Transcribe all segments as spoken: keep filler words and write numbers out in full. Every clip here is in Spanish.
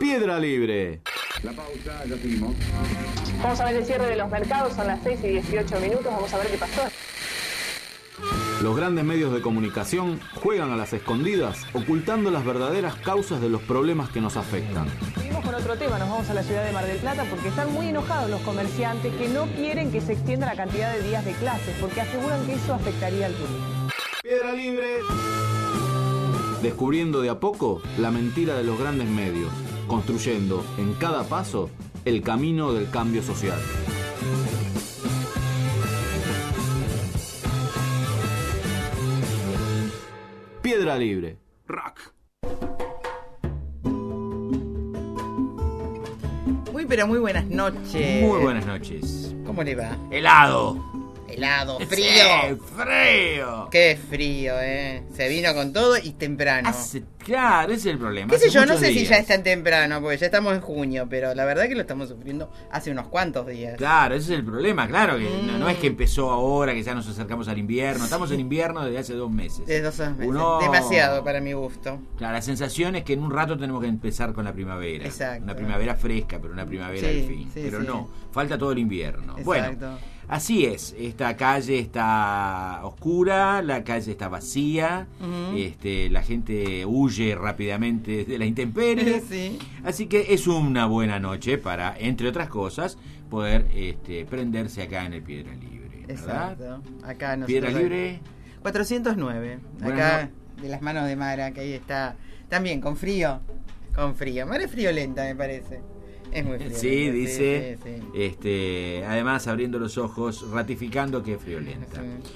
Piedra Libre. La pausa, ya seguimos. Vamos a ver el cierre de los mercados, son las seis y dieciocho minutos, vamos a ver qué pasó. Los grandes medios de comunicación juegan a las escondidas, ocultando las verdaderas causas de los problemas que nos afectan. Seguimos con otro tema, nos vamos a la ciudad de Mar del Plata porque están muy enojados los comerciantes que no quieren que se extienda la cantidad de días de clases porque aseguran que eso afectaría al turismo. Piedra Libre. Descubriendo de a poco la mentira de los grandes medios, construyendo en cada paso el camino del cambio social. Piedra Libre. Rock. Muy pero muy buenas noches. Muy buenas noches. ¿Cómo le va? Helado. Helado, frío. Sí, frío. Qué frío, eh. Se vino con todo y temprano. Hace, claro, ese es el problema. ¿Qué sé Hace yo? No muchos sé si días. ya es tan temprano, porque ya estamos en junio, pero la verdad que lo estamos sufriendo hace unos cuantos días. Claro, ese es el problema, claro, que Mm. no, no es que empezó ahora, que ya nos acercamos al invierno, estamos en invierno desde hace dos meses. De dos meses. Uno- Demasiado para mi gusto. Claro, la sensación es que en un rato tenemos que empezar con la primavera. Exacto. Una primavera fresca, pero una primavera Sí, al fin. sí, pero sí. no, falta todo el invierno. Exacto. Bueno, así es, esta calle está oscura, la calle está vacía, Ujú. este, la gente huye rápidamente de la intemperie. Sí. Así que es una buena noche para, entre otras cosas, poder este, prenderse acá en el Piedra Libre. ¿Verdad? Exacto. Acá nosotros. Piedra Libre. cuatrocientos nueve. Bueno, Acá, de las manos de Mara, que ahí está. También con frío. Con frío. Mara es friolenta, me parece. Es muy friolenta. Sí, dice, Sí, sí, sí. este, además abriendo los ojos, ratificando que es friolenta. Sí.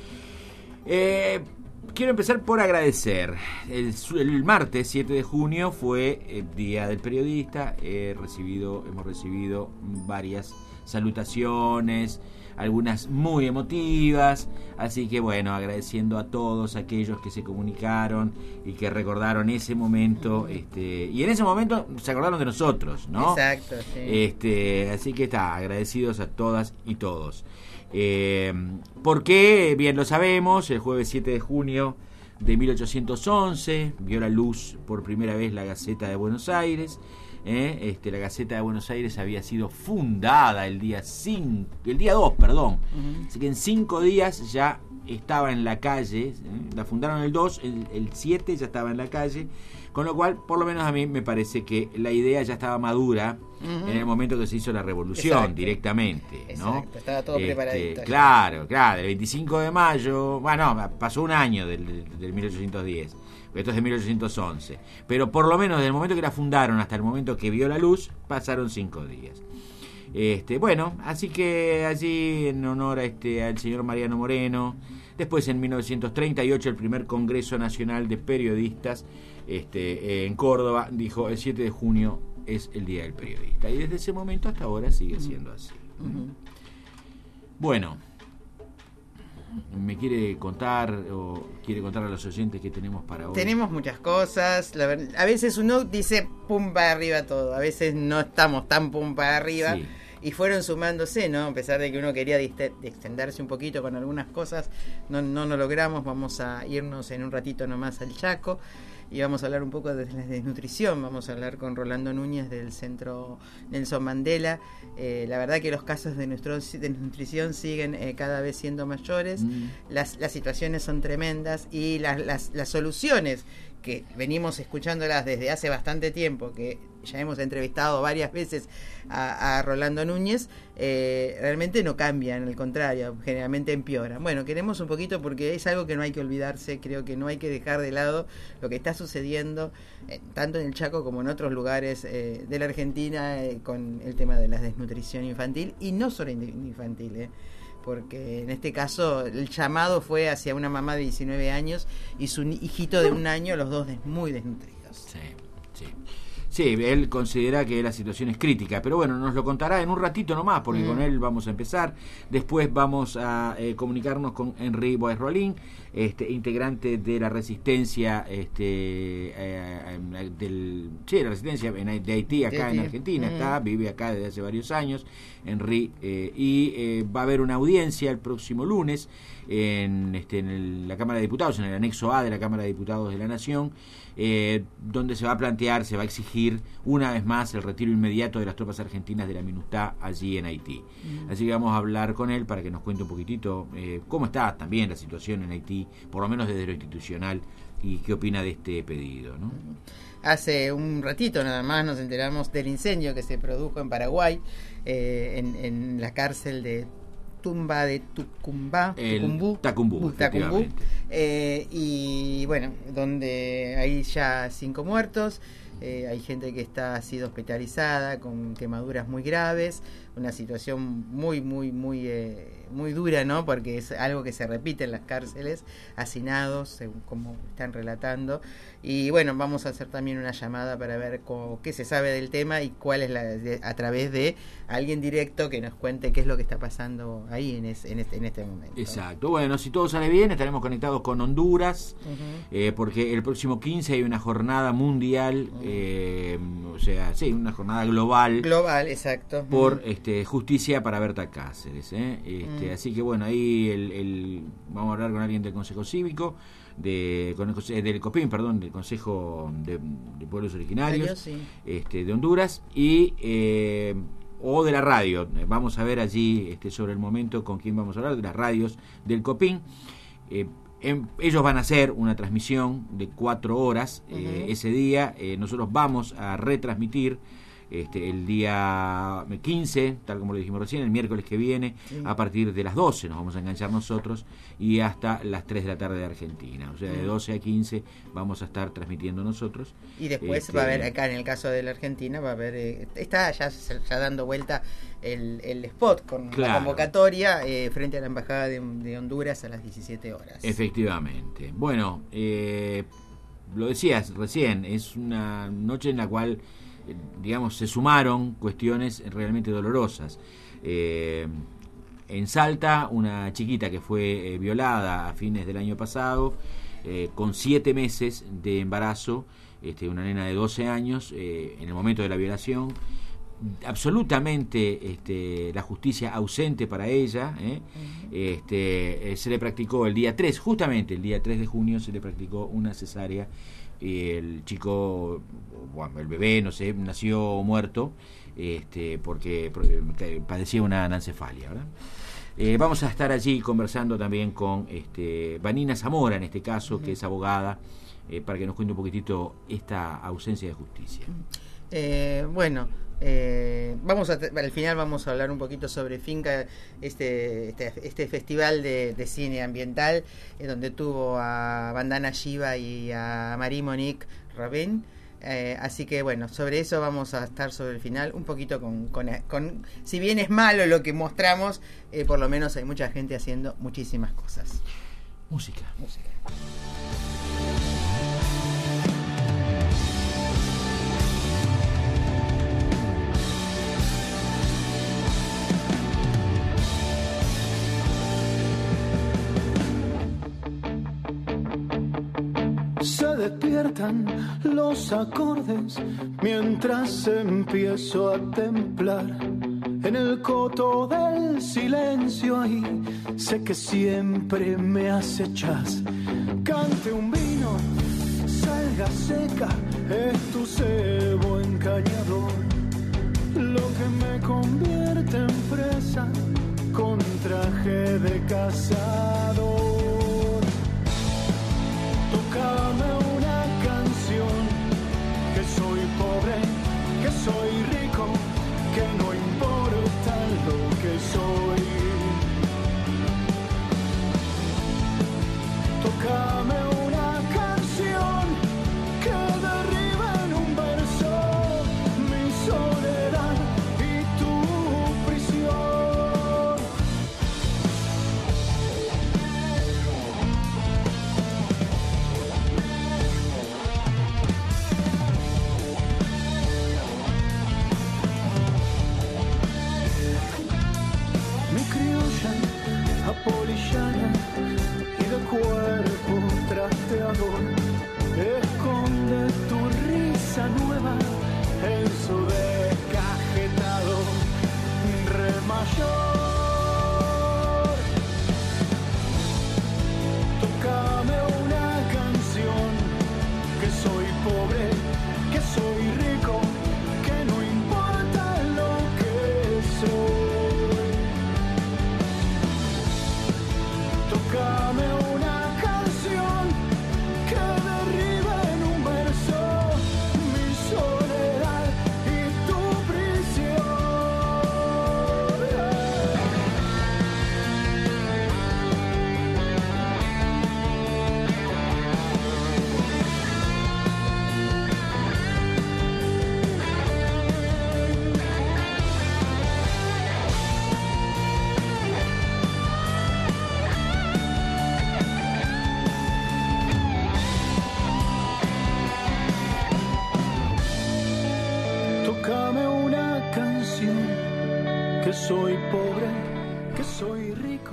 Eh, quiero empezar por agradecer. El, el martes siete de junio fue el Día del Periodista. He recibido, hemos recibido varias salutaciones, algunas muy emotivas. Así que bueno, agradeciendo a todos aquellos que se comunicaron y que recordaron ese momento. Este, y en ese momento se acordaron de nosotros, ¿no? Exacto, sí. Este, así que está, agradecidos a todas y todos. Eh, porque, bien lo sabemos, el jueves siete de junio de mil ochocientos once vio la luz por primera vez la Gaceta de Buenos Aires. Eh, este, la Gaceta de Buenos Aires había sido fundada el día cinco, el día dos, perdón. Ujú. Así que en cinco días ya estaba en la calle. ¿eh? La fundaron el dos, el, el siete ya estaba en la calle. Con lo cual, por lo menos a mí me parece que la idea ya estaba madura Ujú. en el momento que se hizo la revolución. Exacto. Directamente, ¿no? Exacto, estaba todo preparadito ya. Claro, claro, el veinticinco de mayo, bueno, pasó un año del, del mil ochocientos diez, esto es de mil ochocientos once, pero por lo menos desde el momento que la fundaron hasta el momento que vio la luz, pasaron cinco días. Este, bueno, así que allí en honor a este al señor Mariano Moreno, después en mil novecientos treinta y ocho el primer Congreso Nacional de Periodistas este, en Córdoba dijo el siete de junio es el Día del Periodista, y desde ese momento hasta ahora sigue siendo así. Ujú. Bueno, ¿me quiere contar o quiere contar a los oyentes qué tenemos para hoy? Tenemos muchas cosas. La ver- a veces uno dice pum para arriba todo. A veces no estamos tan pum para arriba. Sí. Y fueron sumándose, ¿no? A pesar de que uno quería diste- extenderse un poquito con algunas cosas, no, no lo logramos. Vamos a irnos en un ratito nomás al Chaco. Y vamos a hablar un poco de la desnutrición. Vamos a hablar con Rolando Núñez del Centro Nelson Mandela. Eh, la verdad que los casos de nuestro- desnutrición siguen eh, cada vez siendo mayores. Mm. Las, las situaciones son tremendas y las, las, las soluciones que venimos escuchándolas desde hace bastante tiempo, que ya hemos entrevistado varias veces a, a Rolando Núñez, eh, realmente no cambian, al contrario, generalmente empeoran. Bueno, queremos un poquito porque es algo que no hay que olvidarse, creo que no hay que dejar de lado lo que está sucediendo, eh, tanto en el Chaco como en otros lugares eh, de la Argentina, eh, con el tema de la desnutrición infantil, y no solo infantil, eh. porque en este caso el llamado fue hacia una mamá de diecinueve años y su hijito de un año, los dos des- muy desnutridos. Sí, sí. Sí, él considera que la situación es crítica, pero bueno, nos lo contará en un ratito nomás, porque Mm. con él vamos a empezar. Después vamos a eh, comunicarnos con Henry Boes Rolín, este, integrante de la resistencia este, eh, del, sí, la resistencia en- de Haití acá De Haití. en Argentina, Mm. está, vive acá desde hace varios años, Henry, eh, y eh, va a haber una audiencia el próximo lunes en, este, en el- la Cámara de Diputados, en el anexo A de la Cámara de Diputados de la Nación, eh, donde se va a plantear, se va a exigir pedir una vez más el retiro inmediato de las tropas argentinas de la MINUSTAH allí en Haití. Mm. Así que vamos a hablar con él para que nos cuente un poquitito eh, cómo está también la situación en Haití, por lo menos desde lo institucional, y qué opina de este pedido, ¿no? Hace un ratito nada más nos enteramos del incendio que se produjo en Paraguay, eh, en, en la cárcel de Tumba de Tucumbá, Tucumbú, Tacumbú, Tacumbú, eh, y bueno, donde hay ya cinco muertos, eh, hay gente que está ha sido hospitalizada con quemaduras muy graves, una situación muy muy muy eh, muy dura, ¿no? Porque es algo que se repite en las cárceles, hacinados, según como están relatando. Y bueno, vamos a hacer también una llamada para ver cómo, qué se sabe del tema y cuál es la de, a través de alguien directo que nos cuente qué es lo que está pasando ahí en, es, en, este, en este momento. Exacto. Bueno, si todo sale bien, estaremos conectados con Honduras, uh-huh. eh, porque el próximo quince hay una jornada mundial, uh-huh. eh, o sea, sí, una jornada global. Global, exacto. Por uh-huh. este, justicia para Berta Cáceres. ¿eh? Este, uh-huh. Así que bueno, ahí el, el, vamos a hablar con alguien del Consejo Cívico, de, con el, del COPIN, perdón, del Consejo de, de Pueblos Originarios, Ellos, sí. este, de Honduras, y eh, o de la radio. Vamos a ver allí este, sobre el momento con quién vamos a hablar, de las radios del COPIN. Eh, en, ellos van a hacer una transmisión de cuatro horas uh-huh. eh, ese día. Eh, nosotros vamos a retransmitir Este, el día quince, tal como lo dijimos recién, el miércoles que viene, sí. a partir de las doce nos vamos a enganchar nosotros y hasta las tres de la tarde de Argentina. O sea, de doce a quince vamos a estar transmitiendo nosotros. Y después este, va a haber, acá en el caso de la Argentina, va a haber, eh, está ya, ya dando vuelta el, el spot con claro. la convocatoria eh, frente a la Embajada de, de Honduras a las diecisiete horas. Efectivamente. Bueno, eh, lo decías recién, es una noche en la cual digamos, se sumaron cuestiones realmente dolorosas. Eh, en Salta, una chiquita que fue eh, violada a fines del año pasado, eh, con siete meses de embarazo, este, una nena de doce años, eh, en el momento de la violación, absolutamente este, la justicia ausente para ella, ¿eh? Uh-huh. este, eh, se le practicó el día tres, justamente el día tres de junio se le practicó una cesárea. Y el chico, bueno, el bebé, no sé, nació muerto este, porque padecía una anencefalia, ¿verdad? Eh, vamos a estar allí conversando también con este, Vanina Zamora, en este caso, uh-huh. que es abogada, eh, para que nos cuente un poquitito esta ausencia de justicia. Eh, bueno, eh, vamos a, al final vamos a hablar un poquito sobre Finca, este este, este festival de, de cine ambiental, eh, donde tuvo a Vandana Shiva y a Marie-Monique Robin. Eh, así que bueno, sobre eso vamos a estar sobre el final un poquito con, con, con si bien es malo lo que mostramos, eh, por lo menos hay mucha gente haciendo muchísimas cosas. Música. Música. Se despiertan los acordes mientras empiezo a templar en el coto del silencio. Ahí sé que siempre me acechas. Cante un vino, salga seca, es tu cebo encañador lo que me convierte en presa con traje de cazador. Tócame una canción, que soy pobre, que soy rico, que no importa lo que soy. Tócame una canción que derriba en un verso mi soledad y tu prisión.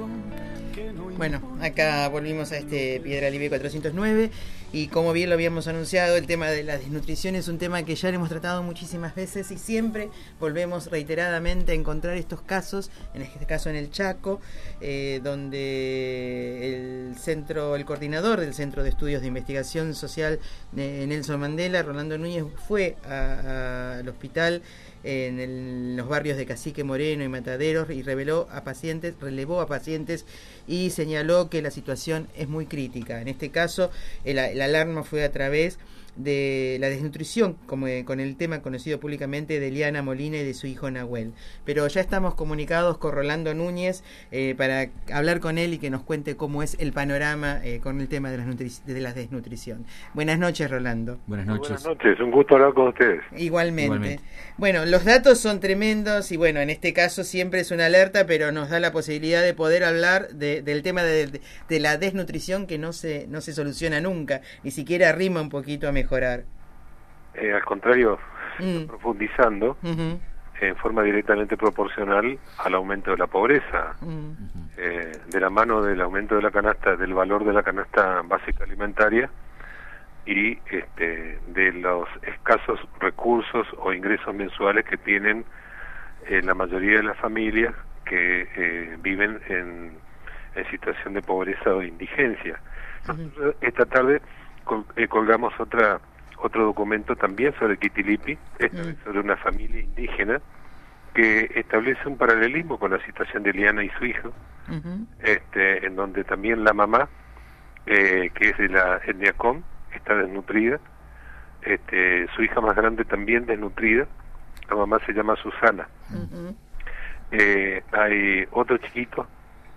rico que no Bueno, importa. acá volvimos a este Piedra Libre cuatrocientos nueve y como bien lo habíamos anunciado, el tema de la desnutrición es un tema que ya le hemos tratado muchísimas veces y siempre volvemos reiteradamente a encontrar estos casos, en este caso en el Chaco, eh, donde el centro, el coordinador del Centro de Estudios de Investigación Social de Nelson Mandela, Rolando Núñez, fue a- a- al hospital en el- los barrios de Cacique Moreno y Mataderos y reveló a pacientes, relevó a pacientes y señaló que la situación es muy crítica. En este caso, el, la alarma fue a través de la desnutrición, como eh, con el tema conocido públicamente de Eliana Molina y de su hijo Nahuel. Pero ya estamos comunicados con Rolando Núñez eh, para hablar con él y que nos cuente cómo es el panorama eh, con el tema de, las nutri- de la desnutrición. Buenas noches, Rolando. Buenas Muy noches. Buenas noches, un gusto hablar con ustedes. Igualmente. Igualmente. Bueno, los datos son tremendos y bueno, en este caso siempre es una alerta, pero nos da la posibilidad de poder hablar de, del tema de, de, de la desnutrición que no se no se soluciona nunca, ni siquiera rima un poquito a mejorar. Eh, al contrario, Mm. profundizando Ujú, en forma directamente proporcional al aumento de la pobreza, mm, eh, de la mano del aumento de la canasta, del valor de la canasta básica alimentaria y este, de los escasos recursos o ingresos mensuales que tienen eh, la mayoría de las familias que eh, viven en, en situación de pobreza o indigencia. Nosotros esta tarde col- eh, colgamos otra otro documento también sobre Quitilipi, esta Mm. vez sobre una familia indígena que establece un paralelismo con la situación de Eliana y su hijo, ujú, este, en donde también la mamá, eh, que es de la etnia Com, está desnutrida, este, su hija más grande también desnutrida, la mamá se llama Susana. ujú, Eh, hay otro chiquito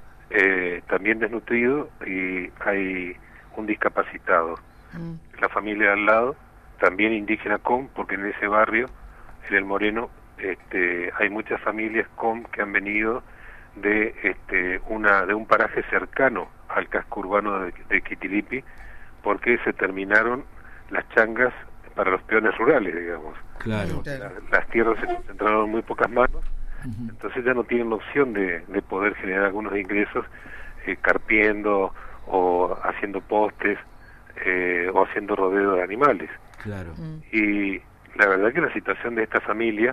eh, también desnutrido y hay un discapacitado. mm, La familia al lado, también indígena Com, porque en ese barrio, en el Moreno, este, hay muchas familias Com que han venido de este, una de un paraje cercano al casco urbano de, de Quitilipi, porque se terminaron las changas para los peones rurales, digamos. Claro. claro. La- las tierras se concentraron en muy pocas manos, Ujú. entonces ya no tienen la opción de, de poder generar algunos ingresos eh, carpiendo o haciendo postes eh, o haciendo rodeo de animales. Claro. Mm, Y la verdad que la situación de esta familia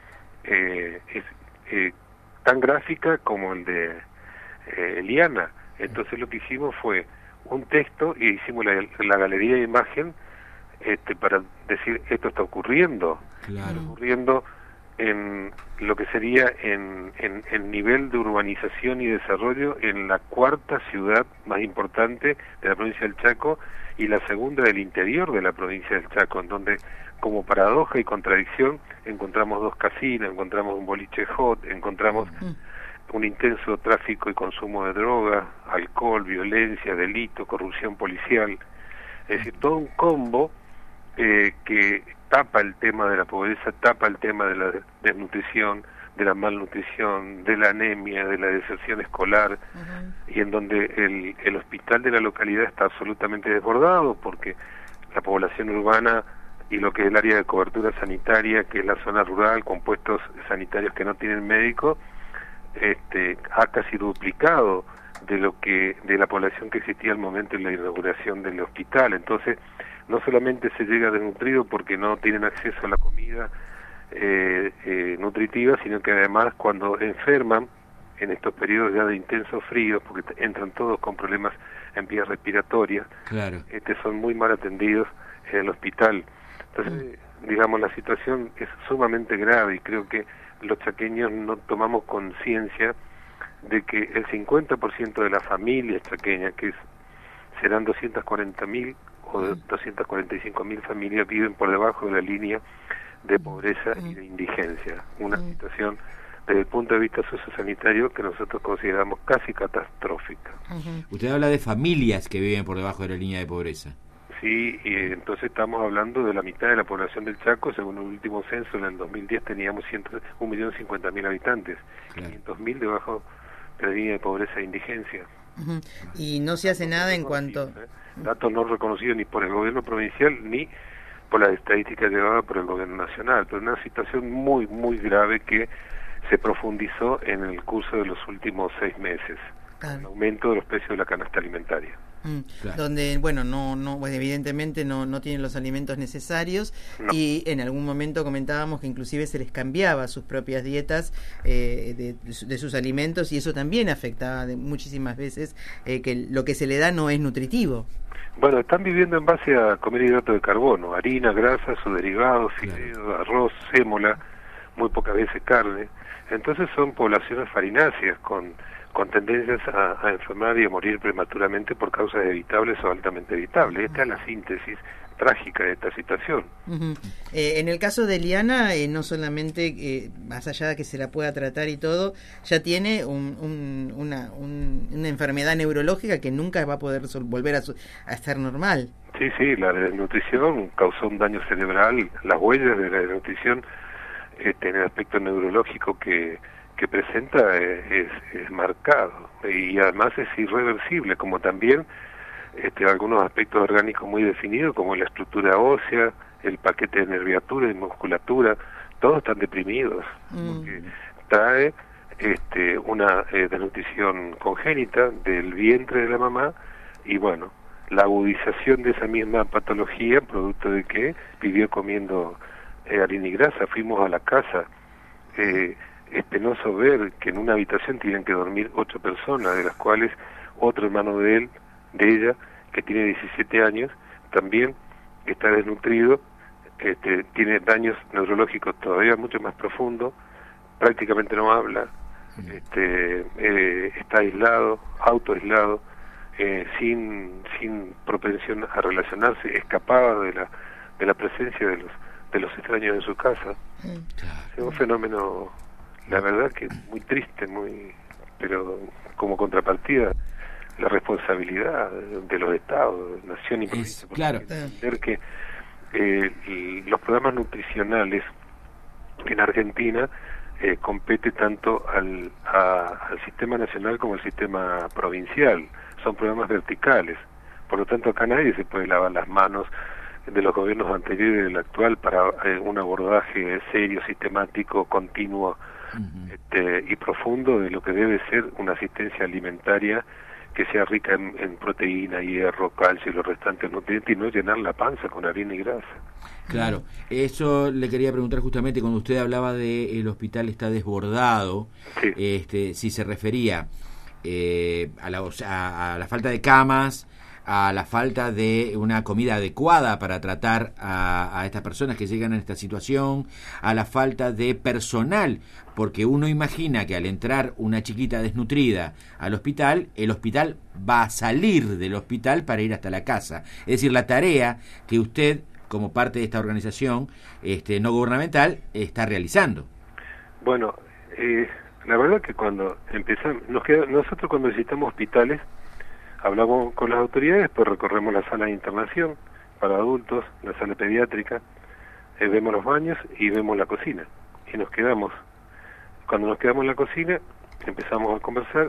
eh, es eh, tan gráfica como el de eh, Eliana. Entonces lo que hicimos fue un texto y hicimos la, la galería de imagen este, para decir esto está ocurriendo, Claro. ocurriendo en lo que sería en, en, en nivel de urbanización y desarrollo en la cuarta ciudad más importante de la provincia del Chaco y la segunda del interior de la provincia del Chaco, en donde como paradoja y contradicción encontramos dos casinos, encontramos un boliche hot, encontramos un intenso tráfico y consumo de drogas, alcohol, violencia, delito, corrupción policial, es decir, todo un combo eh, que tapa el tema de la pobreza, tapa el tema de la desnutrición, de la malnutrición, de la anemia, de la deserción escolar, ujú, y en donde el, el hospital de la localidad está absolutamente desbordado porque la población urbana y lo que es el área de cobertura sanitaria, que es la zona rural, con puestos sanitarios que no tienen médico, este, ha casi duplicado de lo que de la población que existía al momento de la inauguración del hospital. Entonces, no solamente se llega desnutrido porque no tienen acceso a la comida eh, eh, nutritiva, sino que además cuando enferman en estos periodos ya de intensos fríos, porque t- entran todos con problemas en vías respiratorias, Claro. este, son muy mal atendidos en el hospital. Entonces, digamos, la situación es sumamente grave y creo que los chaqueños no tomamos conciencia de que el cincuenta por ciento de las familias chaqueñas, que es, serán doscientas cuarenta mil o doscientas cuarenta y cinco mil familias, viven por debajo de la línea de pobreza y de indigencia. Una situación desde el punto de vista sociosanitario que nosotros consideramos casi catastrófica. ujú. Usted habla de familias que viven por debajo de la línea de pobreza. Sí, y entonces estamos hablando de la mitad de la población del Chaco. Según el último censo, en el dos mil diez teníamos un millón cincuenta mil habitantes, Claro. quinientos mil debajo de la línea de pobreza e indigencia. Ujú. Y no se hace nada en cuanto... ¿eh? Datos no reconocidos ni por el gobierno provincial ni por las estadísticas llevadas por el gobierno nacional, pero una situación muy, muy grave que se profundizó en el curso de los últimos seis meses. Claro. el aumento de los precios de la canasta alimentaria. Mm, Claro. Donde, bueno, no, no, pues evidentemente no, no tienen los alimentos necesarios No. y en algún momento comentábamos que inclusive se les cambiaba sus propias dietas eh, de, de su- de sus alimentos y eso también afectaba de muchísimas veces eh, que lo que se le da no es nutritivo. Bueno, están viviendo en base a comer hidratos de carbono, harina, grasa, sus derivados, fideos, arroz, sémola, muy pocas veces carne. Entonces son poblaciones farináceas con, con tendencias a, a enfermar y a morir prematuramente por causas evitables o altamente evitables. Esta es la síntesis trágica de esta situación. Ujú. Eh, en el caso de Eliana, eh, no solamente, eh, más allá de que se la pueda tratar y todo, ya tiene un, un- una, un- una enfermedad neurológica que nunca va a poder sol- volver a, su- a estar normal. Sí, sí, la desnutrición causó un daño cerebral, las huellas de la desnutrición este, en el aspecto neurológico que, que presenta eh, es, es marcado y además es irreversible, como también este, algunos aspectos orgánicos muy definidos como la estructura ósea, el paquete de nerviatura y musculatura, todos están deprimidos, Mm. porque trae este, una eh, desnutrición congénita del vientre de la mamá y bueno, la agudización de esa misma patología, producto de que vivió comiendo eh, harina y grasa. Fuimos a la casa, eh, es penoso ver que en una habitación tienen que dormir ocho personas, de las cuales otro hermano de él, de ella, que tiene diecisiete años, también está desnutrido, este, tiene daños neurológicos todavía mucho más profundos, prácticamente no habla, este, eh, está aislado, autoaislado, eh, sin sin propensión a relacionarse, escapado de la de la presencia de los de los extraños en su casa. Es un fenómeno, la verdad que muy triste, muy, pero como contrapartida la responsabilidad de los estados, nación y provincia, porque claro. hay que entender que eh, y los programas nutricionales en Argentina eh, compete tanto al, a- al sistema nacional como al sistema provincial. Son programas verticales. Por lo tanto, acá nadie se puede lavar las manos de los gobiernos anteriores y del actual para eh, un abordaje serio, sistemático, continuo Ujú. este, y profundo de lo que debe ser una asistencia alimentaria que sea rica en, en proteína, hierro, calcio y los restantes nutrientes y no llenar la panza con harina y grasa. Claro, eso le quería preguntar justamente cuando usted hablaba de el hospital está desbordado, Sí. este, si se refería eh, a, la, o sea, a la falta de camas, a la falta de una comida adecuada para tratar a, a estas personas que llegan a esta situación, a la falta de personal, porque uno imagina que al entrar una chiquita desnutrida al hospital, el hospital va a salir del hospital para ir hasta la casa. Es decir, la tarea que usted, como parte de esta organización este, no gubernamental, está realizando. Bueno, eh, la verdad que cuando empezamos, nos queda, nosotros cuando visitamos hospitales, hablamos con las autoridades, pues recorremos la sala de internación para adultos, la sala pediátrica, eh, vemos los baños y vemos la cocina. Y nos quedamos, cuando nos quedamos en la cocina, empezamos a conversar,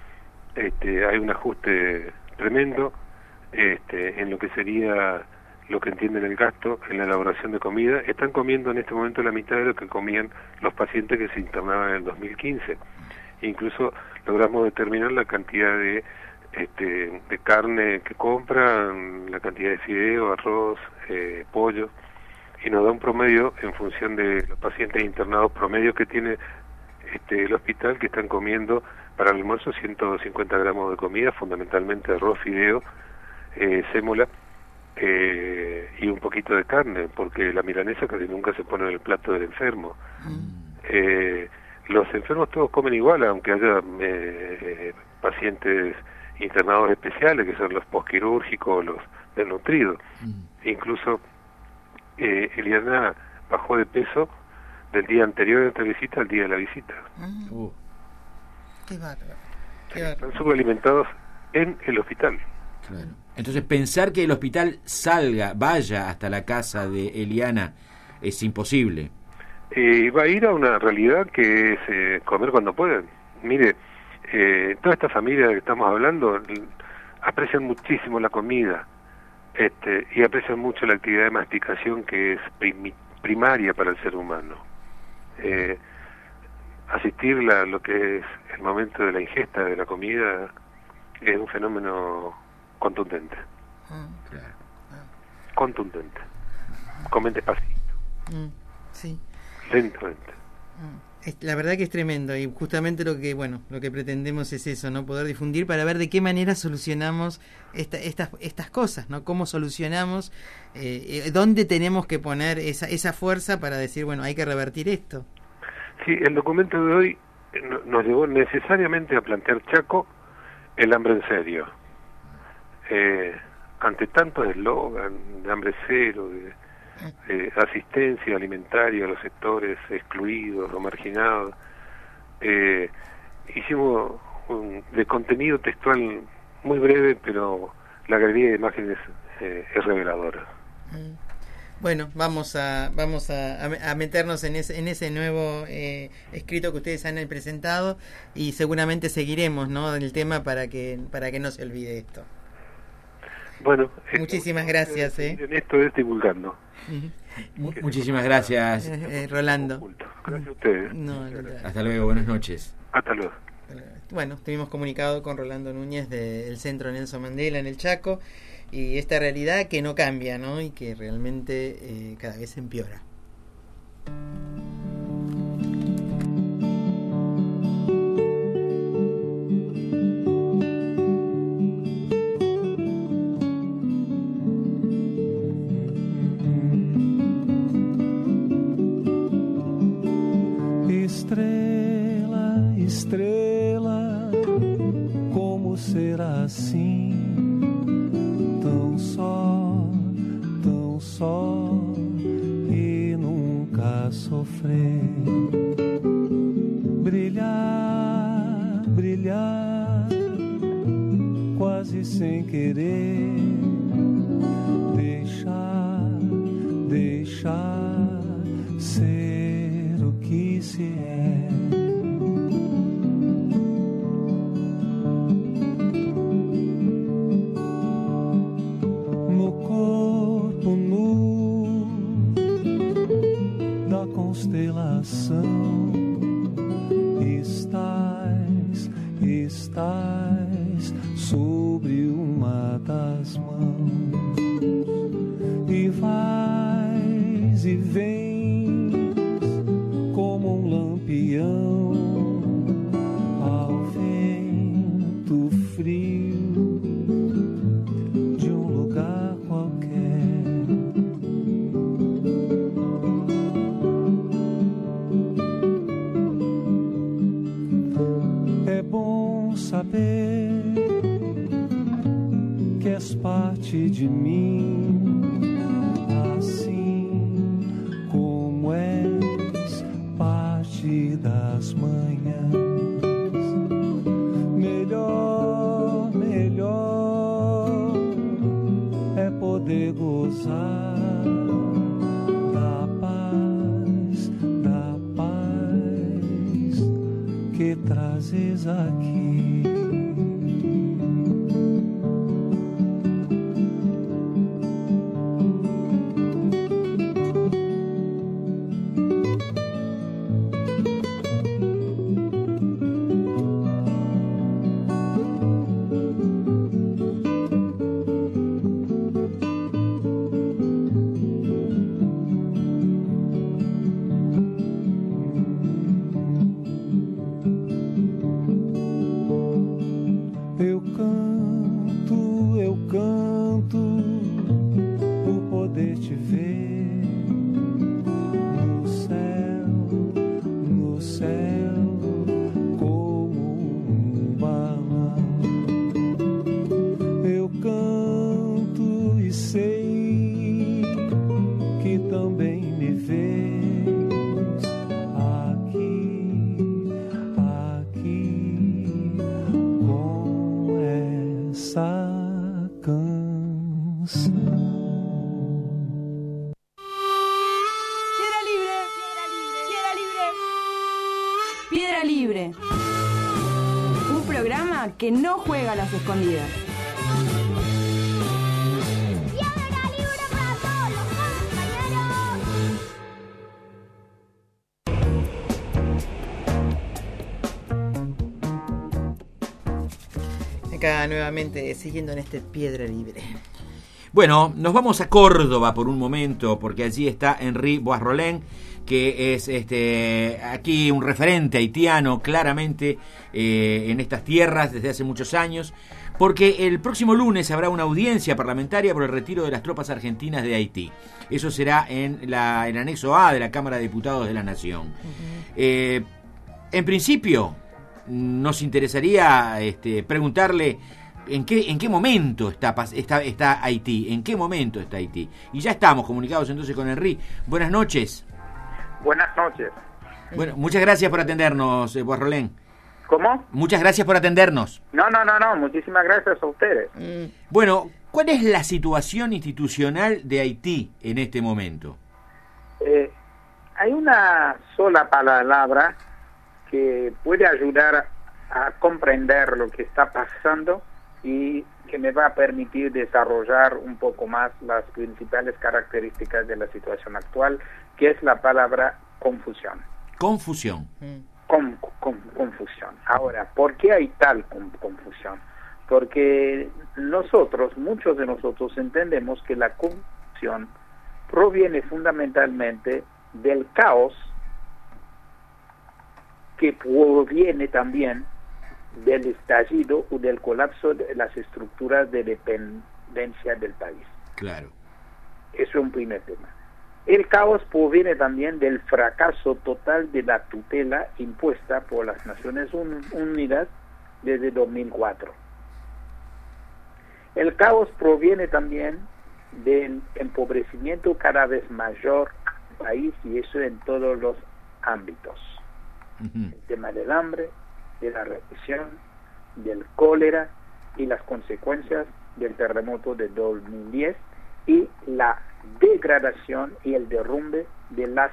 este, hay un ajuste tremendo este, en lo que sería lo que entienden el gasto en la elaboración de comida. Están comiendo en este momento la mitad de lo que comían los pacientes que se internaban en el dos mil quince. Incluso logramos determinar la cantidad de este, de carne que compran, la cantidad de fideo, arroz, eh, pollo, y nos da un promedio en función de los pacientes internados, promedio que tiene este, el hospital, que están comiendo para el almuerzo ciento cincuenta gramos de comida, fundamentalmente arroz, fideo, eh, sémola, eh, y un poquito de carne, porque la milanesa casi nunca se pone en el plato del enfermo. Eh, los enfermos todos comen igual, aunque haya eh, pacientes internados especiales, que son los posquirúrgicos, los desnutridos. Incluso eh, Eliana bajó de peso del día anterior de esta visita al día de la visita. Mm, Uh, qué bárbaro. Qué bárbaro. Están subalimentados en el hospital. claro. Entonces, pensar que el hospital salga, vaya hasta la casa de Eliana, es imposible. Eh, va a ir a una realidad que es eh, comer cuando pueden. Mire, eh, toda esta familia de que estamos hablando l- aprecian muchísimo la comida este, y aprecian mucho la actividad de masticación que es primi- primaria para el ser humano. Eh, asistir a lo que es el momento de la ingesta de la comida es un fenómeno contundente. Ah, Claro. Contundente. Comente despacito, mm, sí. lentamente. Mm. Es- La verdad que es tremendo y justamente lo que bueno lo que pretendemos es eso, no poder difundir para ver de qué manera solucionamos esta, estas estas cosas, no cómo solucionamos, eh, eh, dónde tenemos que poner esa esa fuerza para decir bueno hay que revertir esto. Sí, el documento de hoy eh, no- nos llevó necesariamente a plantear Chaco el hambre en serio. Eh, ante tantos eslogan de hambre cero, de eh, asistencia alimentaria a los sectores excluidos o marginados, eh, hicimos un, de contenido textual muy breve, pero la galería de imágenes eh, es reveladora. Mm. Bueno, vamos a vamos a, a- a meternos en ese en ese nuevo eh, escrito que ustedes han presentado y seguramente seguiremos, ¿no? En el tema para que para que no se olvide esto. Bueno, eh, Muchísimas gracias, eh. en esto es divulgando. Mu- Muchísimas gracias. Eh, eh, Rolando. Oculto. Gracias a ustedes. No, al contrario. Hasta luego, buenas noches. Hasta luego. Bueno, estuvimos comunicado con Rolando Núñez del Centro Nelson Mandela en el Chaco y esta realidad que no cambia, ¿no? Y que realmente eh, cada vez empeora. Estrela, estrela, como será assim? Tão só, tão só e nunca sofrer. Brilhar, brilhar, quase sem querer. Deixar, deixar ser o que se é. No corpo nu da constelação estás, estás sobre uma das mãos e vais e vens como um lampião ao vento frio de um lugar qualquer. É bom saber que és parte de mim, assim como és parte das manhãs. Melhor, melhor é poder gozar da paz, da paz que trazes aqui. Eu canto, eu canto por poder te ver no céu, no céu, como um balão. Eu canto e sei que também me vês aqui, aqui com essa canção. Piedra libre, piedra libre, piedra libre. Un programa que no juega a las escondidas. ¡Piedra libre para todos los compañeros! acá nuevamente siguiendo en este Piedra Libre. Bueno, nos vamos a Córdoba por un momento, porque allí está Henri Boisrolin, que es este aquí un referente haitiano claramente eh, en estas tierras desde hace muchos años, porque el próximo lunes habrá una audiencia parlamentaria por el retiro de las tropas argentinas de Haití. Eso será en la, el anexo A de la Cámara de Diputados de la Nación. Uh-huh. Eh, en principio, nos interesaría este, preguntarle en qué, en qué momento está, está, está Haití, en qué momento está Haití. Y ya estamos comunicados entonces con Henri. Buenas noches. Buenas noches. Bueno, muchas gracias por atendernos, eh, Boisrolin. ¿Cómo? Muchas gracias por atendernos. No, no, no, no, muchísimas gracias a ustedes. Mm. Bueno, ¿cuál es la situación institucional de Haití en este momento? Eh, hay una sola palabra que puede ayudar a comprender lo que está pasando y que me va a permitir desarrollar un poco más las principales características de la situación actual, que es la palabra confusión. Confusión. Con, con, confusión. Ahora, ¿por qué hay tal con, confusión? Porque nosotros, muchos de nosotros entendemos que la confusión proviene fundamentalmente del caos que proviene también del estallido o del colapso de las estructuras de dependencia del país. Claro. Eso es un primer tema. El caos proviene también del fracaso total de la tutela impuesta por las Naciones Unidas desde dos mil cuatro. El caos proviene también del empobrecimiento cada vez mayor del país, y eso en todos los ámbitos. Uh-huh. El tema del hambre, de la recesión, del cólera y las consecuencias del terremoto de dos mil diez y la degradación y el derrumbe de las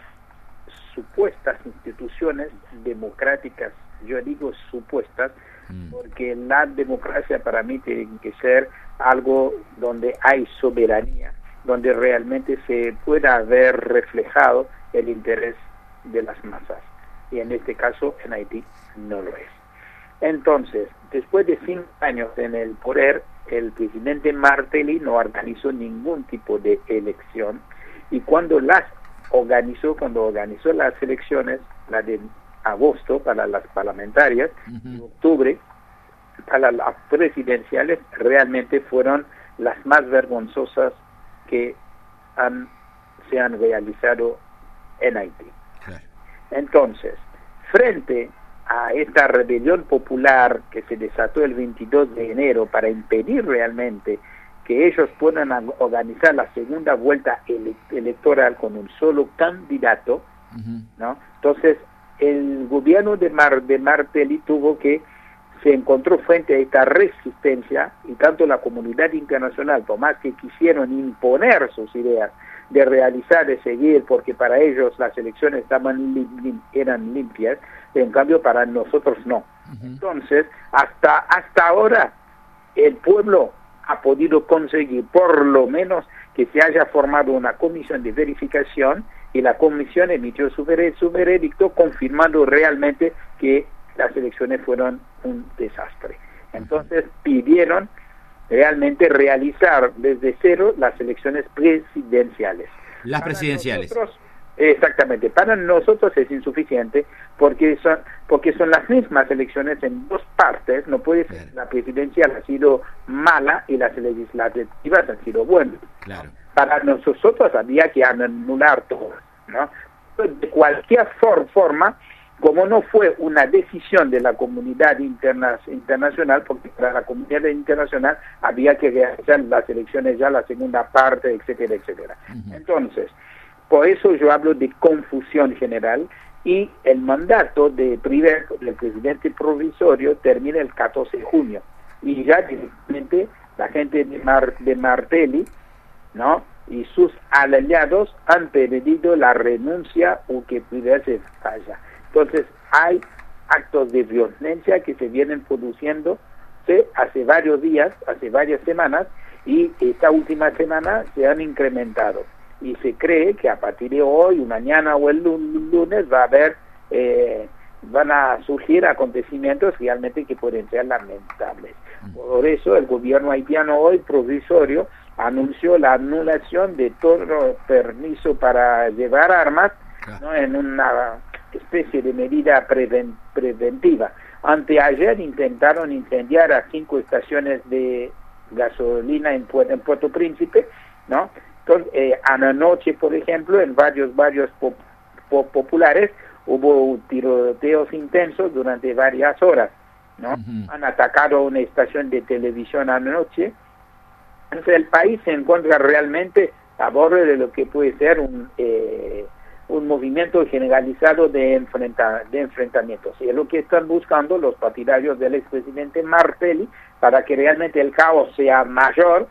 supuestas instituciones democráticas. Yo digo supuestas mm. porque la democracia para mí tiene que ser algo donde hay soberanía, donde realmente se pueda ver reflejado el interés de las masas, y en este caso en Haití no lo es. Entonces, después de cinco años en el poder, el presidente Martelly no organizó ningún tipo de elección, y cuando las organizó, cuando organizó las elecciones, la de agosto para las parlamentarias, uh-huh. y octubre para las presidenciales, realmente fueron las más vergonzosas que han, se han realizado en Haití. Claro. Entonces, frente a esta rebelión popular que se desató el veintidós de enero para impedir realmente que ellos puedan organizar la segunda vuelta ele electoral con un solo candidato, uh-huh. ¿no? Entonces el gobierno de, Mar de Martelly tuvo que, se encontró frente a esta resistencia, y tanto la comunidad internacional, por más que quisieron imponer sus ideas de realizar, de seguir, porque para ellos las elecciones estaban lim lim eran limpias, en cambio para nosotros no. Uh-huh. Entonces, hasta, hasta ahora, el pueblo ha podido conseguir por lo menos que se haya formado una comisión de verificación, y la comisión emitió su, vered su veredicto confirmando realmente que las elecciones fueron un desastre. Entonces pidieron realmente realizar desde cero las elecciones presidenciales. Las presidenciales. Para nosotros, exactamente. Para nosotros es insuficiente porque son porque son las mismas elecciones en dos partes. No puede ser, claro. La presidencial ha sido mala y las legislativas han sido buenas. Claro. Para nosotros había que anular todo, ¿no? De cualquier for forma, como no fue una decisión de la comunidad interna internacional, porque para la comunidad internacional había que realizar las elecciones ya la segunda parte, etcétera, etcétera. Uh-huh. Entonces, por eso yo hablo de confusión general, y el mandato de primer, del presidente provisorio termina el catorce de junio, y ya directamente la gente de, Mar, de Martelly, ¿no?, y sus aliados han pedido la renuncia o que pudiera se falla. Entonces hay actos de violencia que se vienen produciendo hace varios días, hace varias semanas, y esta última semana se han incrementado, y se cree que a partir de hoy, mañana o el lunes va a haber eh, van a surgir acontecimientos realmente que pueden ser lamentables. Por eso el gobierno haitiano hoy provisorio anunció la anulación de todo permiso para llevar armas, ¿no?, en una especie de medida preven, preventiva. Anteayer intentaron incendiar a cinco estaciones de gasolina en, Pu en Puerto Príncipe, ¿no? Entonces, eh, anoche, por ejemplo, en varios barrios pop pop populares hubo tiroteos intensos durante varias horas, ¿no? Uh-huh. Han atacado una estación de televisión anoche. Entonces el país se encuentra realmente a borde de lo que puede ser un eh, un movimiento generalizado de, enfrenta, de enfrentamientos. Y es lo que están buscando los partidarios del expresidente Martelly para que realmente el caos sea mayor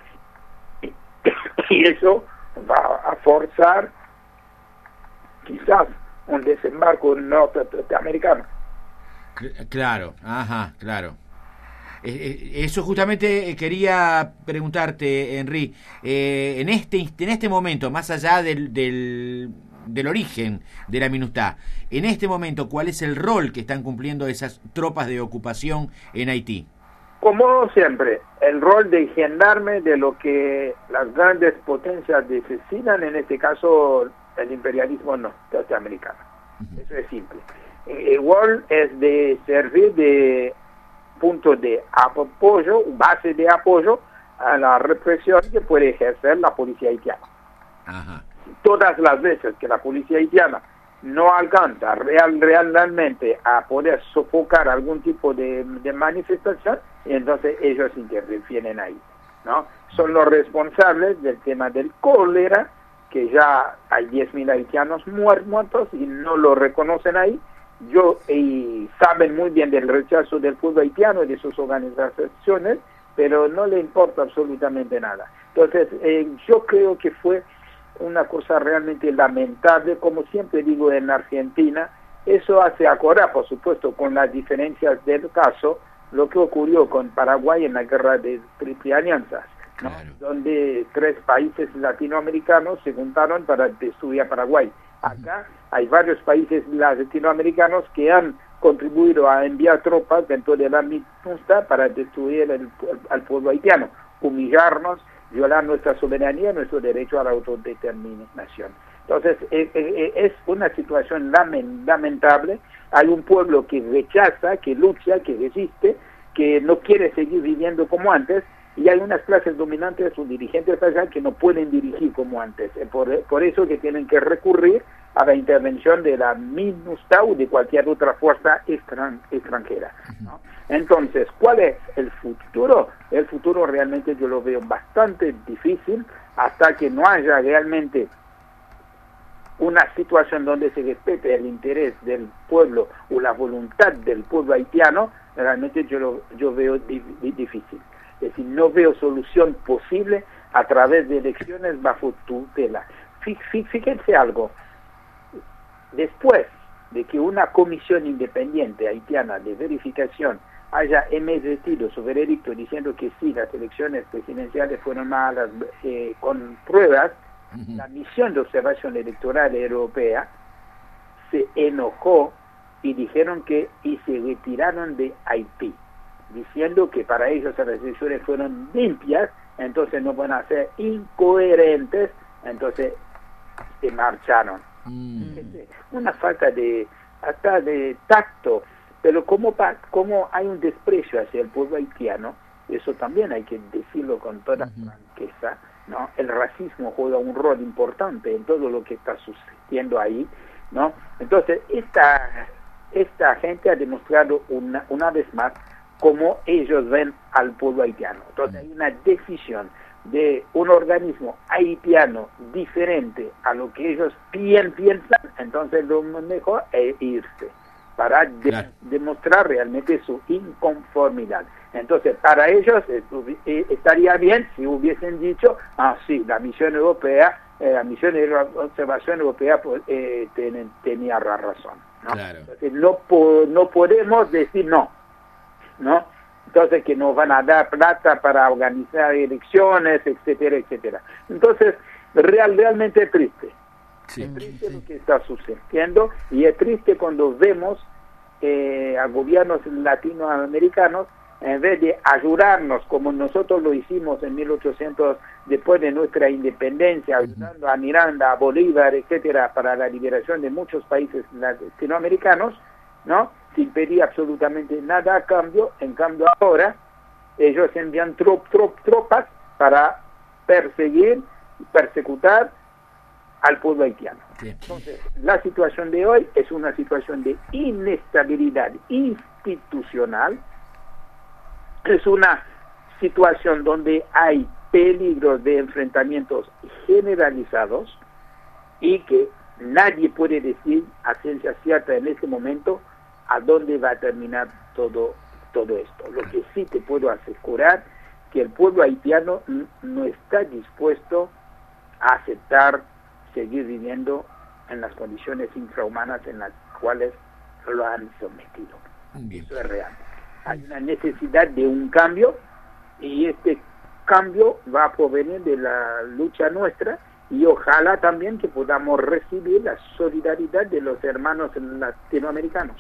y eso va a forzar quizás un desembarco norteamericano. Claro, ajá, claro. Eso justamente quería preguntarte, Henry, eh, en este en este momento, más allá del, del, del origen de la MINUSTAH, en este momento, ¿cuál es el rol que están cumpliendo esas tropas de ocupación en Haití? Como siempre, el rol de gendarme de lo que las grandes potencias necesitan, en este caso el imperialismo norteamericano. Uh-huh. Eso es simple. Igual es de servir de punto de apoyo, base de apoyo a la represión que puede ejercer la policía haitiana. Ajá. Todas las veces que la policía haitiana no alcanza real, realmente a poder sofocar algún tipo de, de manifestación, entonces ellos intervienen ahí, ¿no? Son los responsables del tema del cólera, que ya hay diez mil haitianos muertos y no lo reconocen ahí. Yo y saben muy bien del rechazo del pueblo haitiano y de sus organizaciones, pero no le importa absolutamente nada. Entonces, eh, yo creo que fue una cosa realmente lamentable, como siempre digo en Argentina. Eso hace acordar, por supuesto, con las diferencias del caso, lo que ocurrió con Paraguay en la guerra de Triple Alianza, ¿no? Claro. Donde tres países latinoamericanos se juntaron para destruir a Paraguay. Acá hay varios países latinoamericanos que han contribuido a enviar tropas dentro de la MINUSTAH para destruir el, el, al pueblo haitiano, humillarnos, violar nuestra soberanía, nuestro derecho a la autodeterminación. Entonces, eh, eh, es una situación lamentable. Hay un pueblo que rechaza, que lucha, que resiste, que no quiere seguir viviendo como antes, y hay unas clases dominantes, sus dirigentes allá, que no pueden dirigir como antes. Por, por eso que tienen que recurrir a la intervención de la MINUSTAH o de cualquier otra fuerza extran, extranjera, ¿no? Entonces, ¿cuál es el futuro? El futuro realmente yo lo veo bastante difícil hasta que no haya realmente una situación donde se respete el interés del pueblo o la voluntad del pueblo haitiano. Realmente yo lo yo veo di, di, difícil. Es decir, no veo solución posible a través de elecciones bajo tutela. Fíjense algo, después de que una comisión independiente haitiana de verificación haya emitido su veredicto diciendo que sí, las elecciones presidenciales fueron malas, eh, con pruebas, uh-huh. La misión de observación electoral europea se enojó y dijeron que y se retiraron de Haití, diciendo que para ellos las elecciones fueron limpias, entonces no van a ser incoherentes, entonces se marcharon. Mm. Una falta de hasta de tacto, pero como, como hay un desprecio hacia el pueblo haitiano, eso también hay que decirlo con toda uh-huh. franqueza, ¿no? El racismo juega un rol importante en todo lo que está sucediendo ahí, ¿no? Entonces esta esta gente ha demostrado una, una vez más cómo ellos ven al pueblo haitiano. Entonces hay una decisión de un organismo haitiano diferente a lo que ellos bien piensan, entonces lo mejor es irse para de, claro. demostrar realmente su inconformidad. Entonces para ellos eh, estaría bien si hubiesen dicho, ah sí, la misión europea, eh, la misión de observación europea pues, eh, ten, tenía razón, ¿no? Claro. Entonces no, po no podemos decir no, ¿no? Entonces que nos van a dar plata para organizar elecciones, etcétera, etcétera. Entonces, real, realmente es triste. Sí, es triste sí. lo que está sucediendo, y es triste cuando vemos eh, a gobiernos latinoamericanos en vez de ayudarnos como nosotros lo hicimos en mil ochocientos, después de nuestra independencia, ayudando a Miranda, a Bolívar, etcétera, para la liberación de muchos países latinoamericanos, ¿no? Sin pedir absolutamente nada a cambio. En cambio ahora ellos envían trop, trop, tropas para perseguir, persecutar al pueblo haitiano. Bien. Entonces, la situación de hoy es una situación de inestabilidad institucional, es una situación donde hay peligro de enfrentamientos generalizados y que nadie puede decir a ciencia cierta en este momento a dónde va a terminar todo, todo esto. Lo que sí te puedo asegurar que el pueblo haitiano no está dispuesto a aceptar seguir viviendo en las condiciones infrahumanas en las cuales lo han sometido. Bien. Eso es real. Hay una necesidad de un cambio y este cambio va a provenir de la lucha nuestra y ojalá también que podamos recibir la solidaridad de los hermanos latinoamericanos.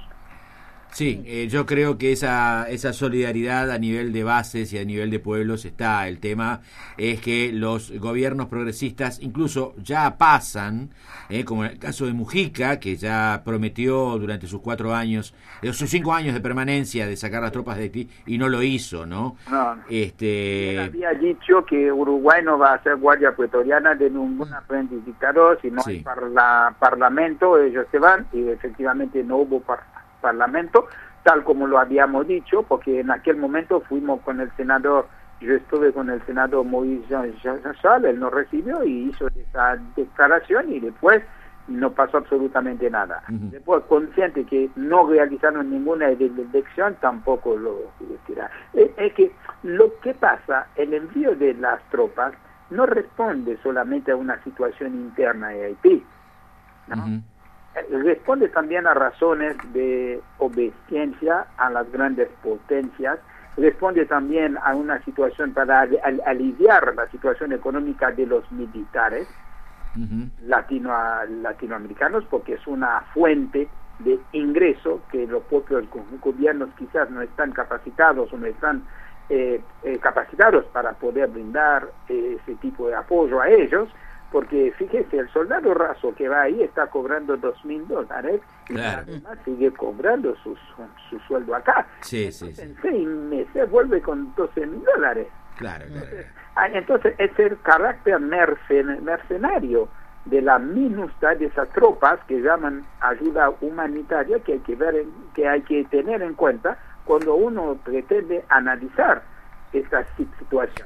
Sí, eh, yo creo que esa esa solidaridad a nivel de bases y a nivel de pueblos está. El tema es que los gobiernos progresistas incluso ya pasan, eh, como en el caso de Mujica, que ya prometió durante sus cuatro años, eh, sus cinco años de permanencia de sacar las tropas de Haití y no lo hizo, ¿no? No. Este... Él había dicho que Uruguay no va a ser guardia pretoriana de ningún aprendiz dictador, si no sí. hay parla, parlamento, ellos se van, y efectivamente no hubo par parlamento, tal como lo habíamos dicho, porque en aquel momento fuimos con el senador, yo estuve con el senador Moïse Jean-Charles, él nos recibió y hizo esa declaración y después no pasó absolutamente nada. Uh-huh. Después, consciente que no realizaron ninguna elección, tampoco lo retiraron. Es, es que lo que pasa, el envío de las tropas no responde solamente a una situación interna de Haití, ¿no? Uh-huh. Responde también a razones de obediencia a las grandes potencias, responde también a una situación para al, aliviar la situación económica de los militares uh-huh. latino, latinoamericanos, porque es una fuente de ingreso que los propios gobiernos quizás no están capacitados o no están eh, eh, capacitados para poder brindar eh, ese tipo de apoyo a ellos. Porque fíjese, el soldado raso que va ahí está cobrando dos mil dólares y claro. además sigue cobrando su, su, su sueldo acá. Sí, entonces, sí, sí. En seis meses vuelve con doce mil dólares. Claro, claro. Entonces, entonces es el carácter mercen, mercenario de la minuta de esas tropas que llaman ayuda humanitaria que hay que ver, que hay que tener en cuenta cuando uno pretende analizar esta situación.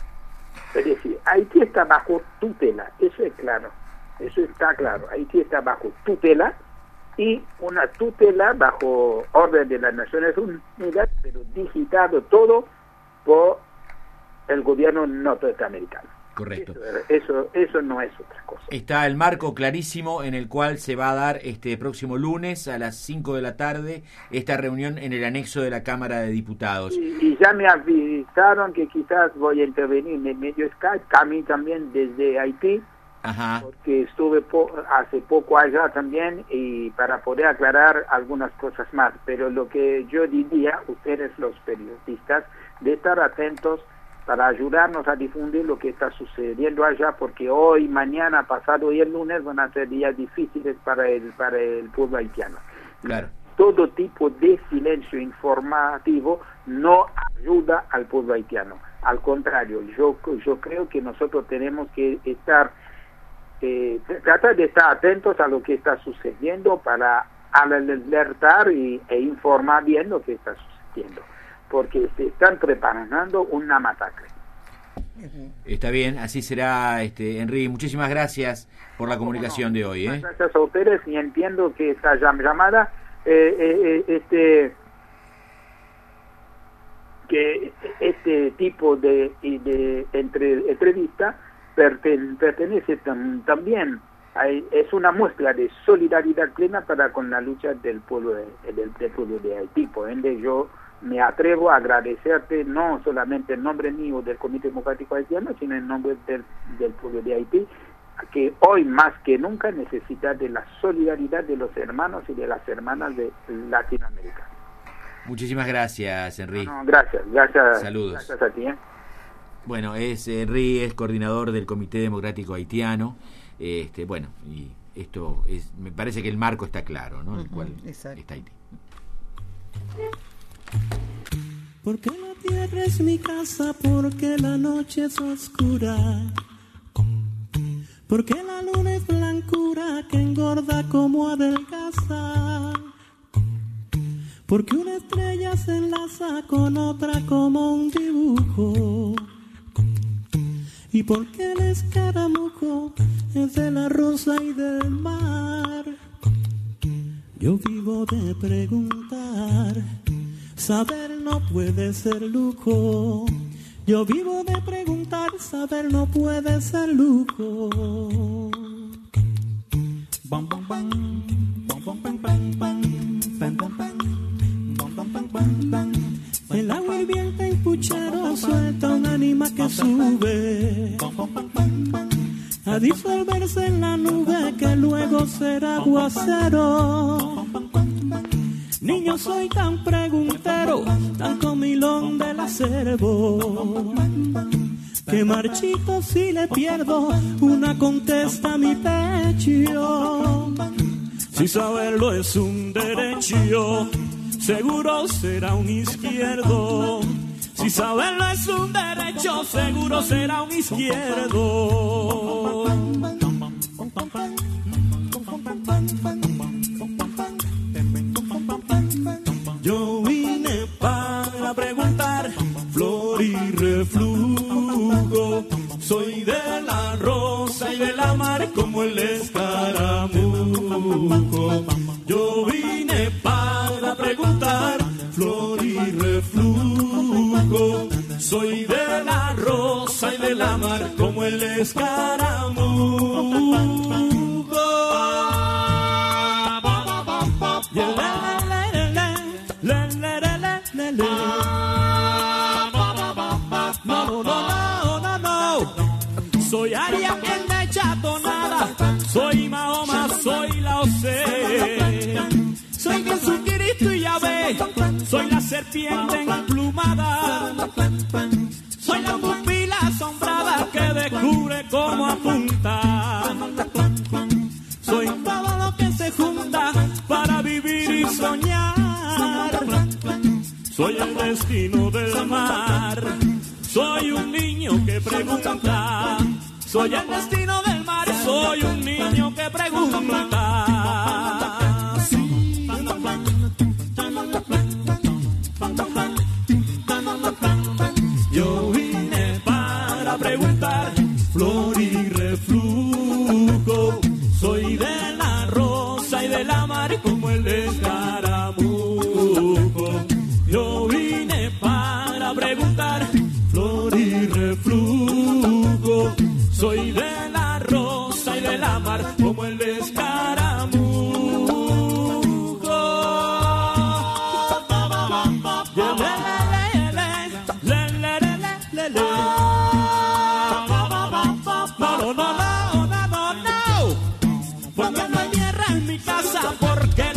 Es decir, Haití está bajo tutela, eso es claro, eso está claro. Haití está bajo tutela y una tutela bajo orden de las Naciones Unidas, pero digitado todo por el gobierno norteamericano. Correcto. Eso, eso, eso no es otra cosa. Está el marco clarísimo en el cual se va a dar este próximo lunes a las cinco de la tarde esta reunión en el anexo de la Cámara de Diputados. Y, y ya me avisaron que quizás voy a intervenir en el medio Skype, a mí también desde Haití, Ajá. porque estuve po hace poco allá también y para poder aclarar algunas cosas más. Pero lo que yo diría, ustedes los periodistas, de estar atentos para ayudarnos a difundir lo que está sucediendo allá, porque hoy, mañana, pasado y el lunes van a ser días difíciles para el para el pueblo haitiano. Claro. Todo tipo de silencio informativo no ayuda al pueblo haitiano. Al contrario, yo yo creo que nosotros tenemos que estar eh, tratar de estar atentos a lo que está sucediendo para alertar y, e informar bien lo que está sucediendo, porque se están preparando una masacre. Está bien, así será, este Henry. Muchísimas gracias por la comunicación no, de hoy. ¿eh? Gracias a ustedes y entiendo que esta llamada, eh, eh, este, que este tipo de, de entre, entrevista perten, pertenece tam, también a, es una muestra de solidaridad plena para con la lucha del pueblo de, del, del pueblo de Haití. Por ende, yo me atrevo a agradecerte no solamente en nombre mío del Comité Democrático Haitiano, sino en nombre del, del pueblo de Haití, que hoy más que nunca necesita de la solidaridad de los hermanos y de las hermanas de Latinoamérica. Muchísimas gracias, Henry. No, gracias, gracias. Saludos. Gracias a ti. ¿eh? Bueno, es Henry, es coordinador del Comité Democrático Haitiano. Este, bueno, y esto es, me parece que el marco está claro, ¿no? El Uh-huh, cual exacto. está Haití. Porque la tierra es mi casa, porque la noche es oscura, porque la luna es blancura que engorda como adelgaza, porque una estrella se enlaza con otra como un dibujo, y porque el escaramujo es de la rosa y del mar. Yo vivo de preguntar, saber no puede ser lujo. Yo vivo de preguntar, saber no puede ser lujo. Bam, bam, bam, bam, bam, bam, bam, bam, bam, bam, bam, bam, bam, bam, bam. El agua hirviente en puchero suelta un ánima que sube a disolverse en la nube que luego será aguacero. Niño, soy tan preguntero, tan comilón del acervo, que marchito si le pierdo una contesta a mi pecho. Si saberlo es un derecho, seguro será un izquierdo. Si saberlo es un derecho, seguro será un izquierdo. Yo vine para preguntar, flor y reflujo. Soy de la rosa y de la mar como el escaramujo. Yo vine para preguntar, flor y reflujo. Soy de la rosa y de la mar como el escaramujo. No, no, no, no, no. Soy Aria en de chatonada. Soy Mahoma, soy Lao Tse. Soy Jesucristo y Yahvé. Soy la serpiente emplumada. Soy la pupila asombrada que descubre cómo apuntar. Soy todo lo que se junta para vivir y soñar. Soy el destino del mar. Soy un niño que pregunta. Soy el destino del mar. Soy un niño que pregunta. Sí. Yo vine para preguntar, flor y reflujo. Soy de la rosa y de la mar como el escaramujo. Yo vine para preguntar, flor y reflujo. Soy de la rosa y de la mar como el escaramujo. No, no, no, no, no, no. Porque no hay guerra en mi casa, porque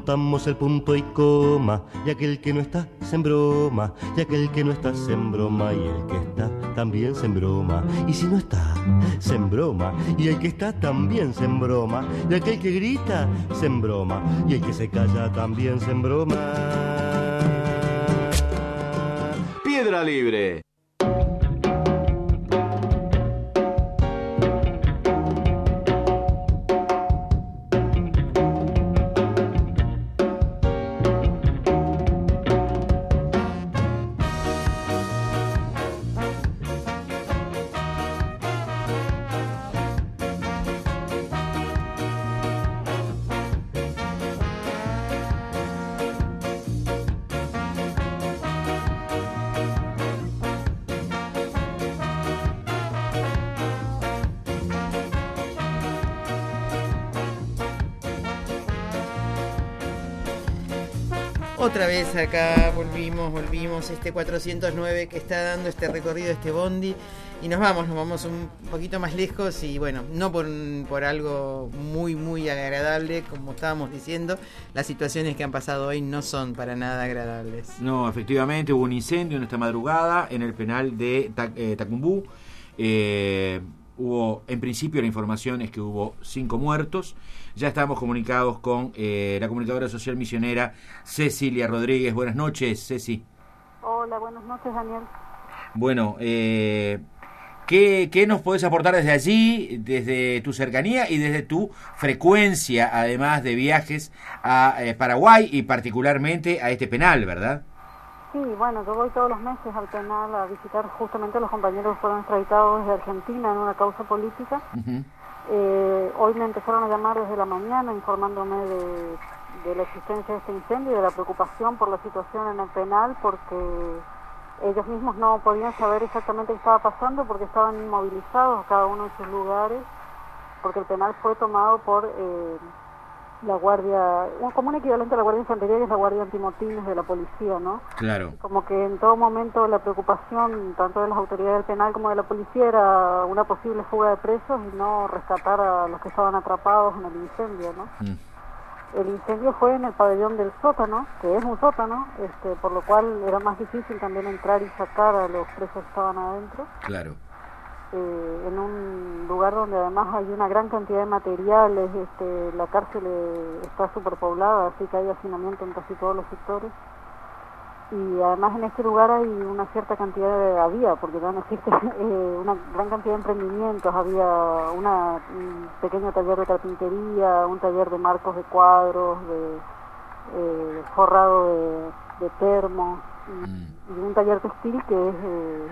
contamos el punto y coma, y aquel que no está se embroma, y aquel que no está se embroma, y el que está también se embroma, y si no está se embroma, y el que está también se embroma, y aquel que grita se embroma, y el que se calla también se embroma. Piedra Libre. Otra vez acá volvimos, volvimos, este cuatrocientos nueve que está dando este recorrido, este bondi, y nos vamos, nos vamos un poquito más lejos y bueno, no por, por algo muy, muy agradable, como estábamos diciendo, las situaciones que han pasado hoy no son para nada agradables. No, efectivamente, hubo un incendio en esta madrugada en el penal de eh, Tacumbú. Eh, hubo, en principio la información es que hubo cinco muertos. Ya estamos comunicados con eh, la comunicadora social misionera Cecilia Rodríguez. Buenas noches, Ceci. Hola, buenas noches, Daniel. Bueno, eh, ¿qué, ¿qué nos podés aportar desde allí, desde tu cercanía y desde tu frecuencia, además de viajes a eh, Paraguay y particularmente a este penal, verdad? Sí, bueno, yo voy todos los meses al penal a visitar justamente a los compañeros que fueron extraditados desde Argentina en una causa política. Uh-huh. Eh, hoy me empezaron a llamar desde la mañana informándome de, de la existencia de este incendio y de la preocupación por la situación en el penal, porque ellos mismos no podían saber exactamente qué estaba pasando porque estaban inmovilizados cada uno en sus lugares, porque el penal fue tomado por eh, la guardia, como un equivalente a la guardia de infantería, que es la guardia antimotines de la policía, ¿no? Claro. Como que en todo momento la preocupación tanto de las autoridades del penal como de la policía era una posible fuga de presos y no rescatar a los que estaban atrapados en el incendio, ¿no? Mm. El incendio fue en el pabellón del sótano, que es un sótano, este, por lo cual era más difícil también entrar y sacar a los presos que estaban adentro. Claro. Eh, en un lugar donde además hay una gran cantidad de materiales, este, la cárcel eh, está superpoblada, así que hay hacinamiento en casi todos los sectores. Y además en este lugar hay una cierta cantidad de, había, porque ya no existe, eh, una gran cantidad de emprendimientos, había una, un pequeño taller de carpintería, un taller de marcos de cuadros, de eh, forrado de, de termos, y, mm. y un taller textil que es eh,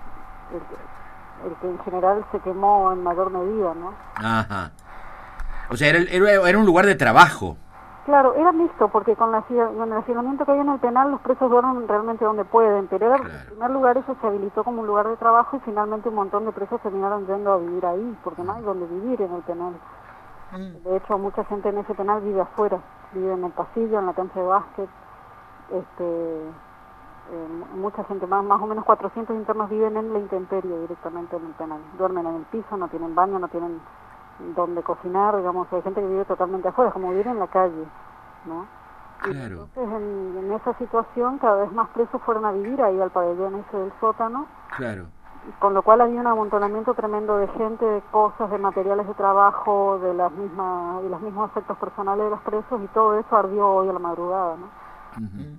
el, el que en general se quemó en mayor medida, ¿no? Ajá. O sea, era, era, era un lugar de trabajo. Claro, era mixto, porque con, la, con el hacinamiento que hay en el penal los presos duermen realmente donde pueden, pero era, claro. En primer lugar eso se habilitó como un lugar de trabajo y finalmente un montón de presos terminaron yendo a vivir ahí, porque no hay donde vivir en el penal. Mm. De hecho, mucha gente en ese penal vive afuera, vive en el pasillo, en la cancha de básquet, este, eh, mucha gente, más, más o menos cuatrocientos internos viven en la intemperie directamente en el penal, duermen en el piso, no tienen baño, no tienen donde cocinar, digamos, hay gente que vive totalmente afuera, como vivir en la calle, ¿no? Claro. Y entonces en, en esa situación cada vez más presos fueron a vivir ahí al pabellón ese del sótano. Claro. Con lo cual había un amontonamiento tremendo de gente, de cosas, de materiales de trabajo, de las mismas, de los mismos aspectos personales de los presos, y todo eso ardió hoy a la madrugada, ¿no? Uh-huh.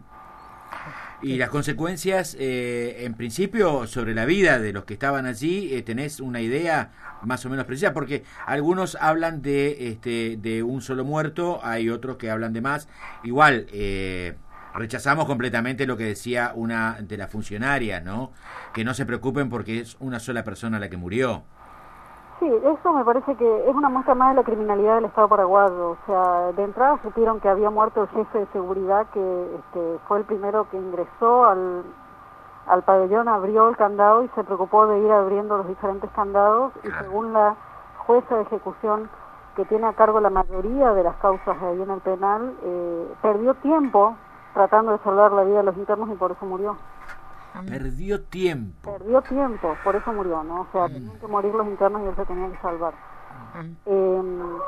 Y las consecuencias, eh, en principio, sobre la vida de los que estaban allí, eh, ¿tenés una idea más o menos precisa? Porque algunos hablan de este de un solo muerto, hay otros que hablan de más. Igual, eh, rechazamos completamente lo que decía una de las funcionarias, ¿no? Que no se preocupen porque es una sola persona la que murió. Sí, eso me parece que es una muestra más de la criminalidad del Estado paraguayo. O sea, de entrada supieron que había muerto el jefe de seguridad, que este, fue el primero que ingresó al, al pabellón, abrió el candado y se preocupó de ir abriendo los diferentes candados. Y según la jueza de ejecución que tiene a cargo la mayoría de las causas ahí en el penal, eh, perdió tiempo tratando de salvar la vida de los internos y por eso murió. Perdió tiempo. Perdió tiempo, por eso murió, ¿no? O sea, mm. tenían que morir los internos y él se tenía que salvar. Mm. Eh,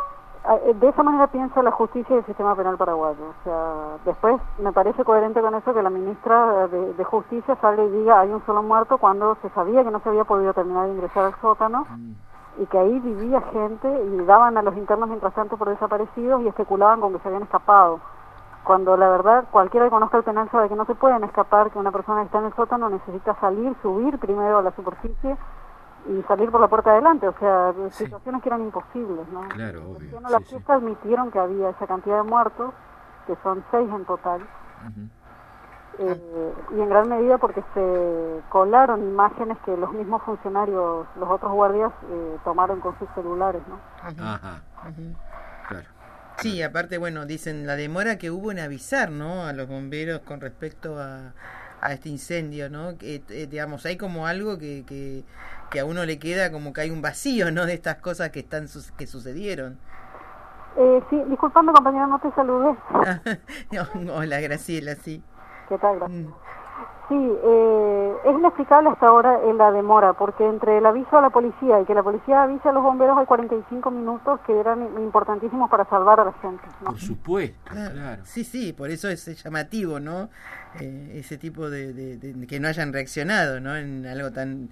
De esa manera piensa la justicia y el sistema penal paraguayo. O sea, después me parece coherente con eso que la ministra de, de Justicia salga y diga hay un solo muerto cuando se sabía que no se había podido terminar de ingresar al sótano mm. y que ahí vivía gente y daban a los internos mientras tanto por desaparecidos y especulaban con que se habían escapado. Cuando la verdad cualquiera que conozca el penal sabe que no se pueden escapar, que una persona que está en el sótano necesita salir, subir primero a la superficie y salir por la puerta de adelante, o sea, sí. situaciones que eran imposibles, ¿no? Claro, obvio. La sí, fiesta sí. admitieron que había esa cantidad de muertos, que son seis en total, uh-huh. eh, y en gran medida porque se colaron imágenes que los mismos funcionarios, los otros guardias, eh, tomaron con sus celulares, ¿no? Uh-huh. Ajá, uh-huh. claro. Sí, aparte, bueno, dicen la demora que hubo en avisar, ¿no?, a los bomberos con respecto a, a este incendio, ¿no? Que, eh, digamos, hay como algo que, que, que a uno le queda como que hay un vacío, ¿no?, de estas cosas que están que sucedieron. Eh, sí, disculpame, compañero, no te saludé. Hola, Graciela, sí. ¿Qué tal, Graciela? Mm. Sí, eh, es inexplicable hasta ahora en la demora, porque entre el aviso a la policía y que la policía avise a los bomberos hay cuarenta y cinco minutos que eran importantísimos para salvar a la gente, ¿no? Por supuesto, claro. claro. Sí, sí, por eso es llamativo, ¿no? Eh, ese tipo de, de, de que no hayan reaccionado, ¿no? En algo tan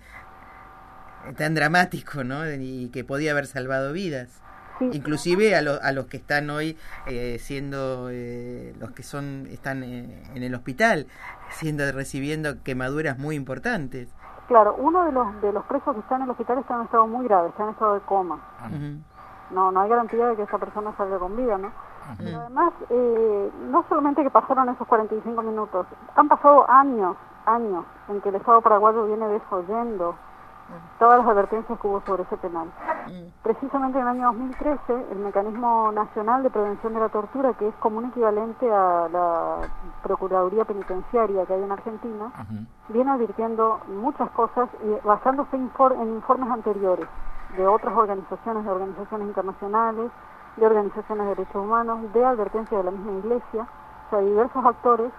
tan dramático, ¿no? Y que podía haber salvado vidas. Sí. Inclusive a, lo, a los que están hoy eh, siendo eh, los que son están eh, en el hospital siendo recibiendo quemaduras muy importantes. Claro, uno de los de los presos que están en el hospital está en un estado muy grave, está en estado de coma. Uh-huh. No no hay garantía de que esa persona salga con vida, ¿no? Uh-huh. Pero además, eh, no solamente que pasaron esos cuarenta y cinco minutos, han pasado años, años en que el Estado paraguayo viene desoyendo todas las advertencias que hubo sobre ese penal. Mm. Precisamente en el año dos mil trece, el Mecanismo Nacional de Prevención de la Tortura, que es como un equivalente a la Procuraduría Penitenciaria que hay en Argentina, uh-huh. viene advirtiendo muchas cosas y basándose infor- en informes anteriores de otras organizaciones, de organizaciones internacionales, de organizaciones de derechos humanos, de advertencias de la misma Iglesia, o sea, diversos actores,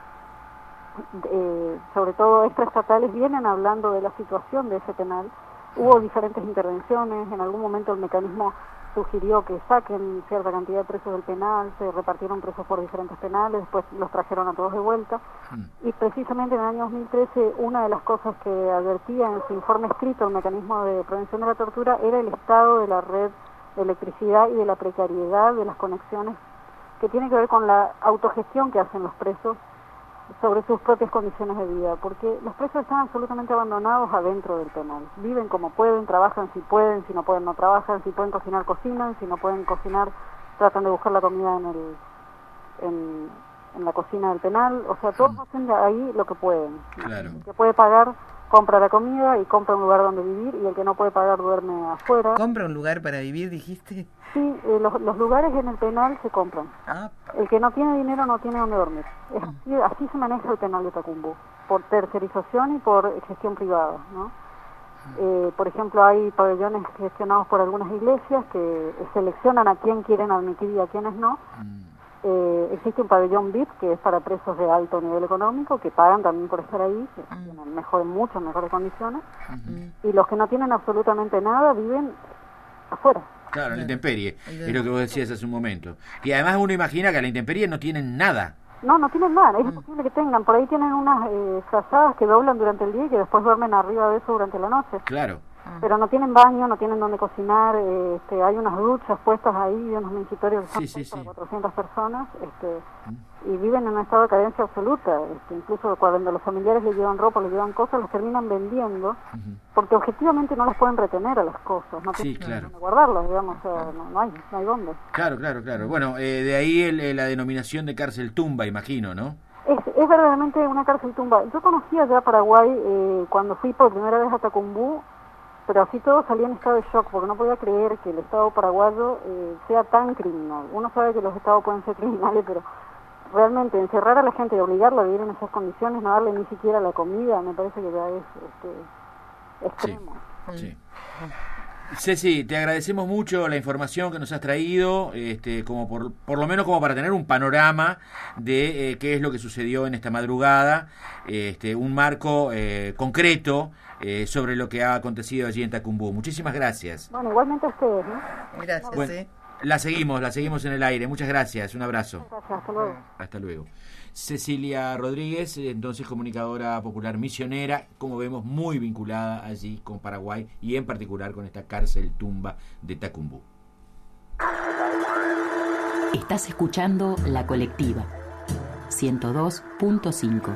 Eh, sobre todo extraestatales, vienen hablando de la situación de ese penal. Hubo diferentes intervenciones, en algún momento el mecanismo sugirió que saquen cierta cantidad de presos del penal, se repartieron presos por diferentes penales, después los trajeron a todos de vuelta, mm. y precisamente en el año dos mil trece una de las cosas que advertía en su informe escrito el Mecanismo de Prevención de la Tortura era el estado de la red de electricidad y de la precariedad de las conexiones, que tiene que ver con la autogestión que hacen los presos sobre sus propias condiciones de vida, porque los presos están absolutamente abandonados adentro del penal. Viven como pueden, trabajan si pueden, si no pueden no trabajan, si pueden cocinar cocinan, si no pueden cocinar tratan de buscar la comida en el en, en la cocina del penal, o sea, todos hacen de ahí lo que pueden. Claro. El que puede pagar compra la comida y compra un lugar donde vivir, y el que no puede pagar duerme afuera. ¿Compra un lugar para vivir, dijiste? Sí, eh, los, los lugares en el penal se compran. Ah. El que no tiene dinero no tiene donde dormir. Es así, así se maneja el penal de Tacumbú, por tercerización y por gestión privada, ¿no? Eh, por ejemplo, hay pabellones gestionados por algunas iglesias que seleccionan a quién quieren admitir y a quiénes no. Eh, existe un pabellón V I P que es para presos de alto nivel económico que pagan también por estar ahí, que tienen mejor, muchas mejores condiciones, uh-huh. y los que no tienen absolutamente nada viven afuera. Claro, en la intemperie, es lo que vos decías hace un momento. Y además uno imagina que a la intemperie no tienen nada. No, no tienen nada, es imposible que tengan. Por ahí tienen unas eh, frazadas que doblan durante el día y que después duermen arriba de eso durante la noche. Claro. Pero no tienen baño, no tienen donde cocinar, eh, este, hay unas duchas puestas ahí, unos mingitorio que son sí, sí, para sí. cuatrocientas personas, este, mm. y viven en un estado de carencia absoluta. Este, incluso cuando los familiares les llevan ropa, les llevan cosas, los terminan vendiendo, uh-huh. porque objetivamente no las pueden retener a las cosas, no sí, tienen claro. dónde guardarlas, digamos, o sea, no, no hay, no hay dónde. Claro, claro, claro. Bueno, eh, de ahí el, la denominación de cárcel tumba, imagino, ¿no? Es, es verdaderamente una cárcel tumba. Yo conocía ya Paraguay eh, cuando fui por primera vez a Tacumbú, pero así todo salía en estado de shock, porque no podía creer que el Estado paraguayo eh, sea tan criminal. Uno sabe que los Estados pueden ser criminales, pero realmente encerrar a la gente y obligarla a vivir en esas condiciones, no darle ni siquiera la comida, me parece que ya es este, extremo. Sí, sí. Ceci, te agradecemos mucho la información que nos has traído, este, como por, por lo menos como para tener un panorama de eh, qué es lo que sucedió en esta madrugada, este, un marco eh, concreto eh, sobre lo que ha acontecido allí en Tacumbú. Muchísimas gracias. Bueno, igualmente a ustedes, ¿no? Gracias, bueno, ¿eh? La seguimos, la seguimos en el aire. Muchas gracias, un abrazo. Gracias, hasta luego. Hasta luego. Cecilia Rodríguez, entonces comunicadora popular misionera, como vemos, muy vinculada allí con Paraguay y en particular con esta cárcel tumba de Tacumbú. Estás escuchando La Colectiva, ciento dos punto cinco.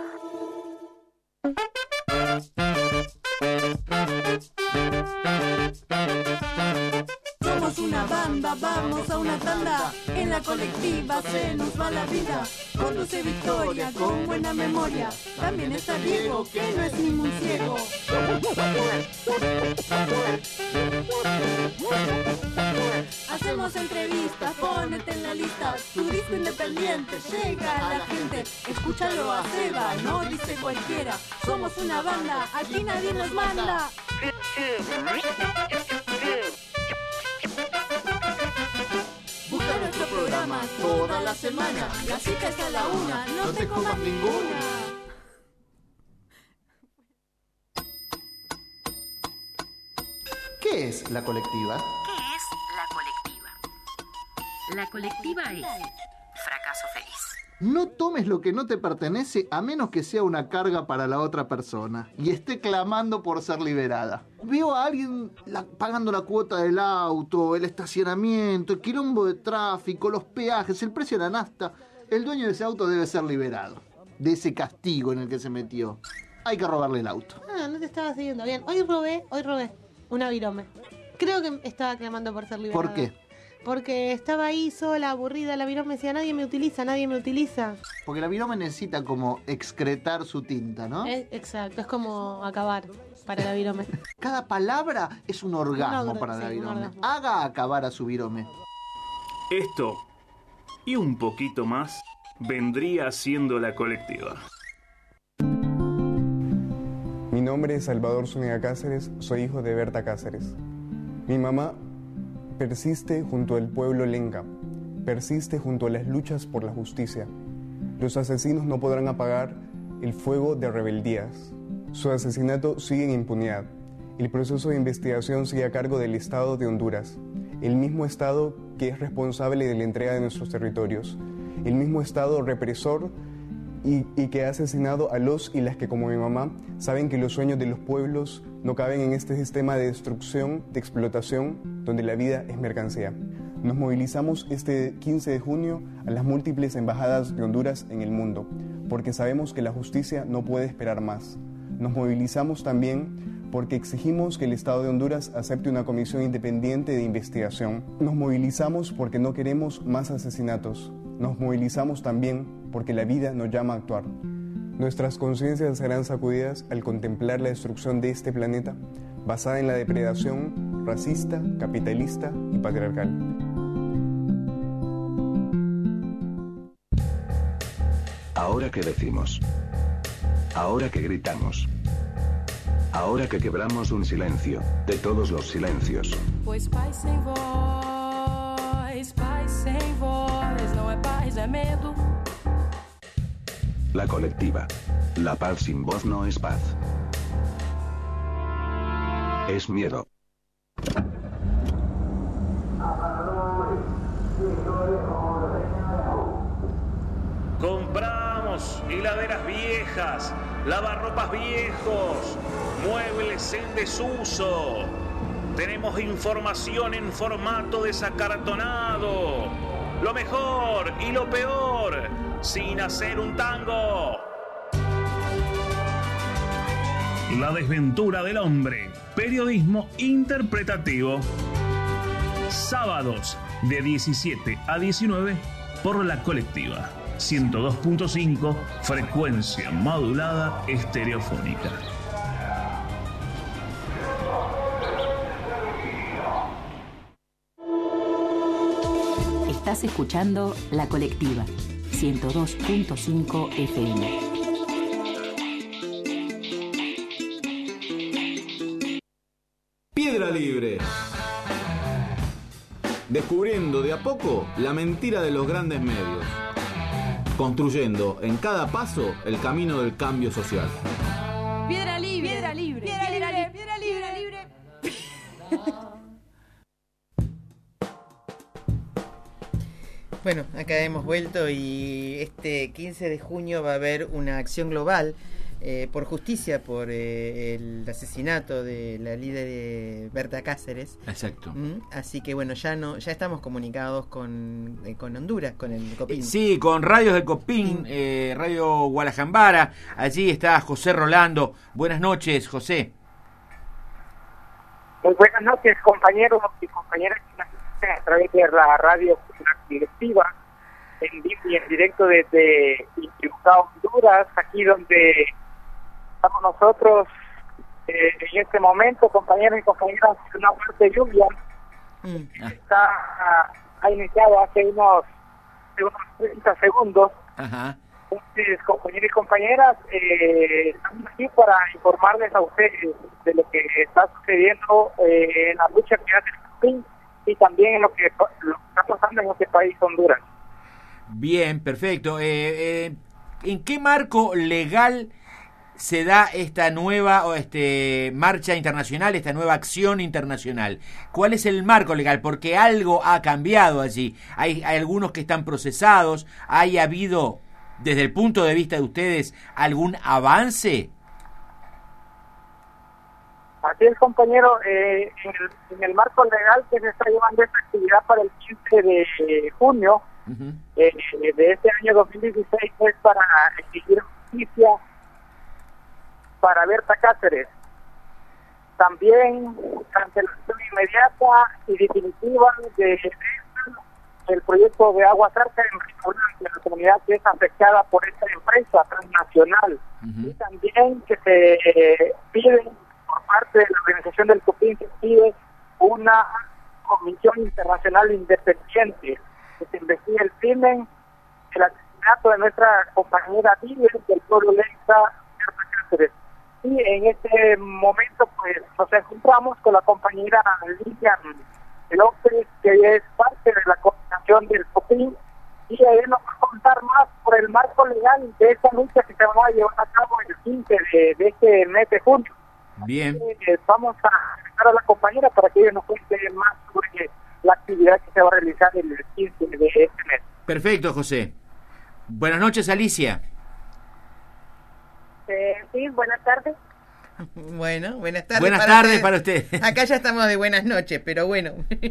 Somos una banda, vamos a una tanda. En La Colectiva se nos va la vida. Conduce Victoria con buena memoria. También está Diego, que no es ningún ciego. Hacemos entrevistas, ponete en la lista. Tu disco independiente llega a la gente. Escúchalo a Seba, no dice cualquiera. Somos una banda, aquí nadie nos manda. Busca nuestro programa toda la semana. La cita es a la una, no, no te comas ninguna. ¿Qué es La Colectiva? ¿Qué es La Colectiva? La Colectiva es fracaso feliz. No tomes lo que no te pertenece a menos que sea una carga para la otra persona y esté clamando por ser liberada. Veo a alguien la, pagando la cuota del auto, el estacionamiento, el quilombo de tráfico, los peajes, el precio de la nafta. El dueño de ese auto debe ser liberado de ese castigo en el que se metió. Hay que robarle el auto. Ah, no te estaba siguiendo bien. Hoy robé, hoy robé una virome. Creo que estaba clamando por ser liberada. ¿Por qué? Porque estaba ahí sola, aburrida, la virome decía, nadie me utiliza, nadie me utiliza. Porque la virome necesita como excretar su tinta, ¿no? Es, exacto, es como acabar para la virome. Cada palabra es un orgasmo un or- para sí, la virome. orgasmo. Haga acabar a su virome. Esto, y un poquito más, vendría siendo La Colectiva. Mi nombre es Salvador Zúñiga Cáceres, soy hijo de Berta Cáceres. Mi mamá persiste junto al pueblo lenca, persiste junto a las luchas por la justicia. Los asesinos no podrán apagar el fuego de rebeldías. Su asesinato sigue en impunidad. El proceso de investigación sigue a cargo del Estado de Honduras, el mismo Estado que es responsable de la entrega de nuestros territorios, el mismo Estado represor y, y que ha asesinado a los y las que, como mi mamá, saben que los sueños de los pueblos no caben en este sistema de destrucción, de explotación, donde la vida es mercancía. Nos movilizamos este quince de junio a las múltiples embajadas de Honduras en el mundo, porque sabemos que la justicia no puede esperar más. Nos movilizamos también porque exigimos que el Estado de Honduras acepte una comisión independiente de investigación. Nos movilizamos porque no queremos más asesinatos. Nos movilizamos también porque la vida nos llama a actuar. Nuestras conciencias serán sacudidas al contemplar la destrucción de este planeta, basada en la depredación racista, capitalista y patriarcal. Ahora que decimos, ahora que gritamos, ahora que quebramos un silencio, de todos los silencios. Pois paz sem voz, paz sem voz, não é paz, é medo. La Colectiva. La paz sin voz no es paz. Es miedo. Compramos heladeras viejas, lavarropas viejos, muebles en desuso. Tenemos información en formato desacartonado. Lo mejor y lo peor, sin hacer un tango. La desventura del hombre. Periodismo interpretativo. Sábados de diecisiete a diecinueve por La Colectiva. ciento dos punto cinco, frecuencia modulada estereofónica. Estás escuchando La Colectiva, ciento dos punto cinco F M. Piedra Libre. Descubriendo de a poco la mentira de los grandes medios. Construyendo en cada paso el camino del cambio social. Piedra libre. Piedra libre. Piedra libre. Piedra libre. Piedra libre. Bueno, acá hemos vuelto y este quince de junio va a haber una acción global eh, por justicia por eh, el asesinato de la líder de Berta Cáceres. Exacto. ¿Mm? Así que bueno, ya no ya estamos comunicados con, eh, con Honduras, con el Copín. Sí, con Radios del Copín, eh, Radio Gualajambara. Allí está José Rolando. Buenas noches, José. Muy buenas noches, compañeros y compañeras a través de la radio directiva en vivo y en directo desde Intibucá, Honduras, aquí donde estamos nosotros eh, en este momento, compañeros y compañeras, una fuerte lluvia mm. está ha iniciado hace unos, unos treinta segundos. Ajá. Entonces, compañeros y compañeras, eh, estamos aquí para informarles a ustedes de lo que está sucediendo eh, en la lucha que hace el Copín y también en lo que, lo que está pasando en este país, Honduras. Bien, perfecto. Eh, eh, ¿En qué marco legal se da esta nueva o este marcha internacional, esta nueva acción internacional? ¿Cuál es el marco legal? Porque algo ha cambiado allí. Hay, hay algunos que están procesados. ¿Hay habido, desde el punto de vista de ustedes, algún avance? Así es, compañero, eh, en, el, en el marco legal que se está llevando esta actividad para el quince de junio uh-huh. eh, de este año dos mil dieciséis es para exigir justicia para Berta Cáceres. También cancelación inmediata y definitiva de el proyecto de Agua Zarca en la comunidad que es afectada por esta empresa transnacional. Uh-huh. Y también que se eh, pide por parte de la organización del Copín, se pide una comisión internacional independiente que se investigue el crimen, el asesinato de nuestra compañera líder del pueblo Lenca, Berta Cáceres. Y en este momento pues nos encontramos con la compañera Lilian López, que es parte de la coordinación del Copín, y ella nos va a contar más por el marco legal de esta lucha que se va a llevar a cabo el quince de, de este mes de junio. Bien. Eh, vamos a acercar a la compañera para que ella nos cuente más sobre la actividad que se va a realizar el quince de este mes. Perfecto, José. Buenas noches, Alicia. Eh, sí, buenas tardes. Bueno, buenas tardes. Buenas para tardes ustedes. para usted. Acá ya estamos de buenas noches, pero bueno.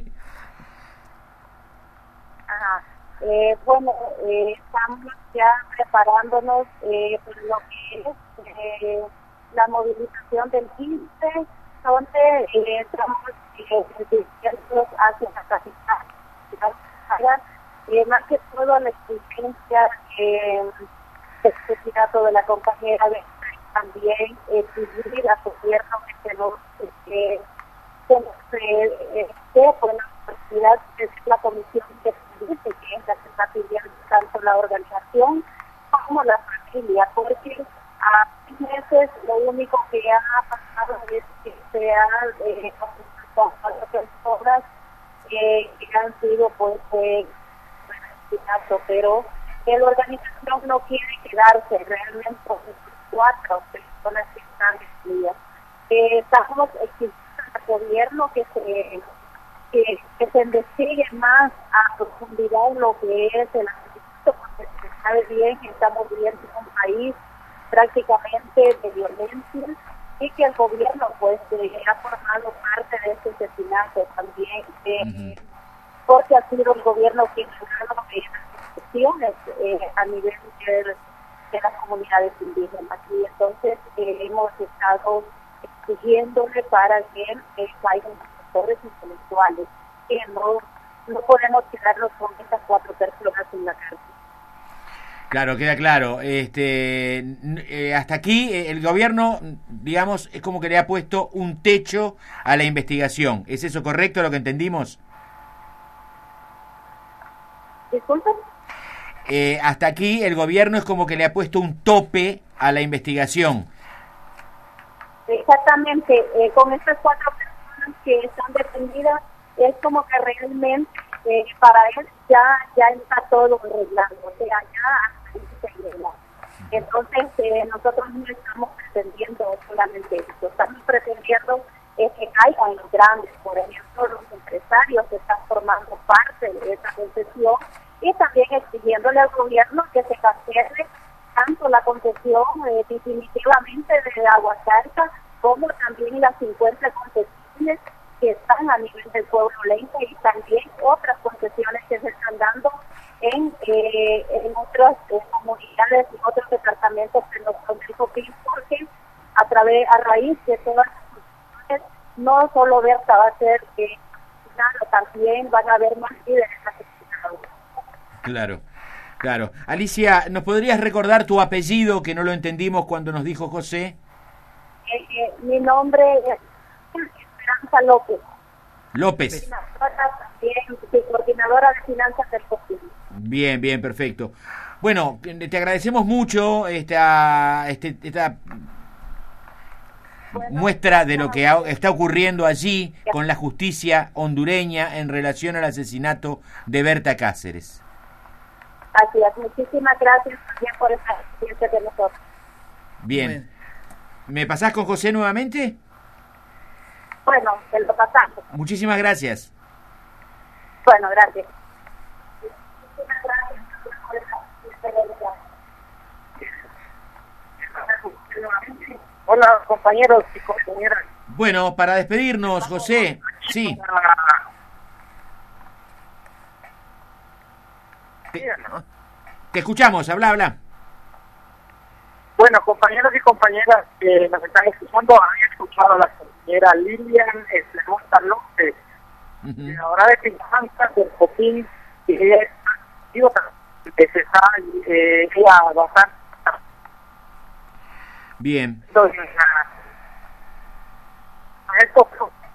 Ajá. Eh, bueno, eh, estamos ya preparándonos eh, por lo que es eh, la movilización del quince, donde eh, estamos dirigiéndonos eh, hacia la capital. Eh, más que todo la exigencia eh, del asesinato de la compañera de también exigir al gobierno que se nos eh, que nos eh, dé por la universidad, que es la comisión que se dice que es la que está pidiendo tanto la organización como la familia, porque a seis meses lo único que ha pasado es que se han eh, cuatro personas eh, que han sido pues eh, asesinato, pero que la organización no quiere quedarse realmente con cuatro personas que están excluidas. Eh, estamos exigiendo al gobierno que se que, que se investigue más a profundidad lo que es el asesinato, porque se sabe bien que estamos viviendo en un país prácticamente de violencia y que el gobierno pues eh, ha formado parte de ese asesinato también, eh, uh-huh. porque ha sido el gobierno quien ha dado las instituciones eh, a nivel de, de las comunidades indígenas, y entonces eh, hemos estado exigiéndole para que eh, caigan sectores intelectuales, que no, no podemos quedarnos con estas cuatro personas en la cárcel. Claro, queda claro. Este, eh, hasta aquí eh, el gobierno, digamos, es como que le ha puesto un techo a la investigación. ¿Es eso correcto lo que entendimos? ¿Disculpen? Eh, hasta aquí el gobierno es como que le ha puesto un tope a la investigación. Exactamente. Eh, con estas cuatro personas que están detenidas, es como que realmente eh, para él ya ya está todo arreglado, o sea, ya se arregla. Entonces eh, nosotros no estamos pretendiendo solamente eso, estamos pretendiendo eh, que caigan los grandes, por ejemplo los empresarios que están formando parte de esa concesión, y también exigiéndole al gobierno que se cancele tanto la concesión eh, definitivamente de Aguasarca como también las cincuenta concesiones que están a nivel del pueblo lenca y también otras concesiones que se están dando en, eh, en otras eh, comunidades y otros departamentos de nuestro Copín, porque a través a raíz de todas las concesiones no solo Berta va a ser eh, sino también van a haber más líderes asesinados. Claro, claro. Alicia, ¿nos podrías recordar tu apellido, que no lo entendimos cuando nos dijo José? Eh, eh, mi nombre es Esperanza López. López. También, soy coordinadora de finanzas del Copín. Bien, bien, perfecto. Bueno, te agradecemos mucho esta, este, esta bueno, muestra de lo que ha, está ocurriendo allí con la justicia hondureña en relación al asesinato de Berta Cáceres. Así es, muchísimas gracias también por esta experiencia de nosotros. Bien. ¿Me pasás con José nuevamente? Bueno, te lo pasamos. Muchísimas gracias. Bueno, gracias. Muchísimas gracias por esta experiencia. Hola, compañeros y compañeras. Bueno, para despedirnos, José, sí. Te, te escuchamos, habla, habla. Bueno, compañeros y compañeras que nos están escuchando, había escuchado a la compañera Lilian Esperanza López, uh-huh. Ahora de finanzas del Copín, que es que se está eh, bastante. Bien. Entonces, esto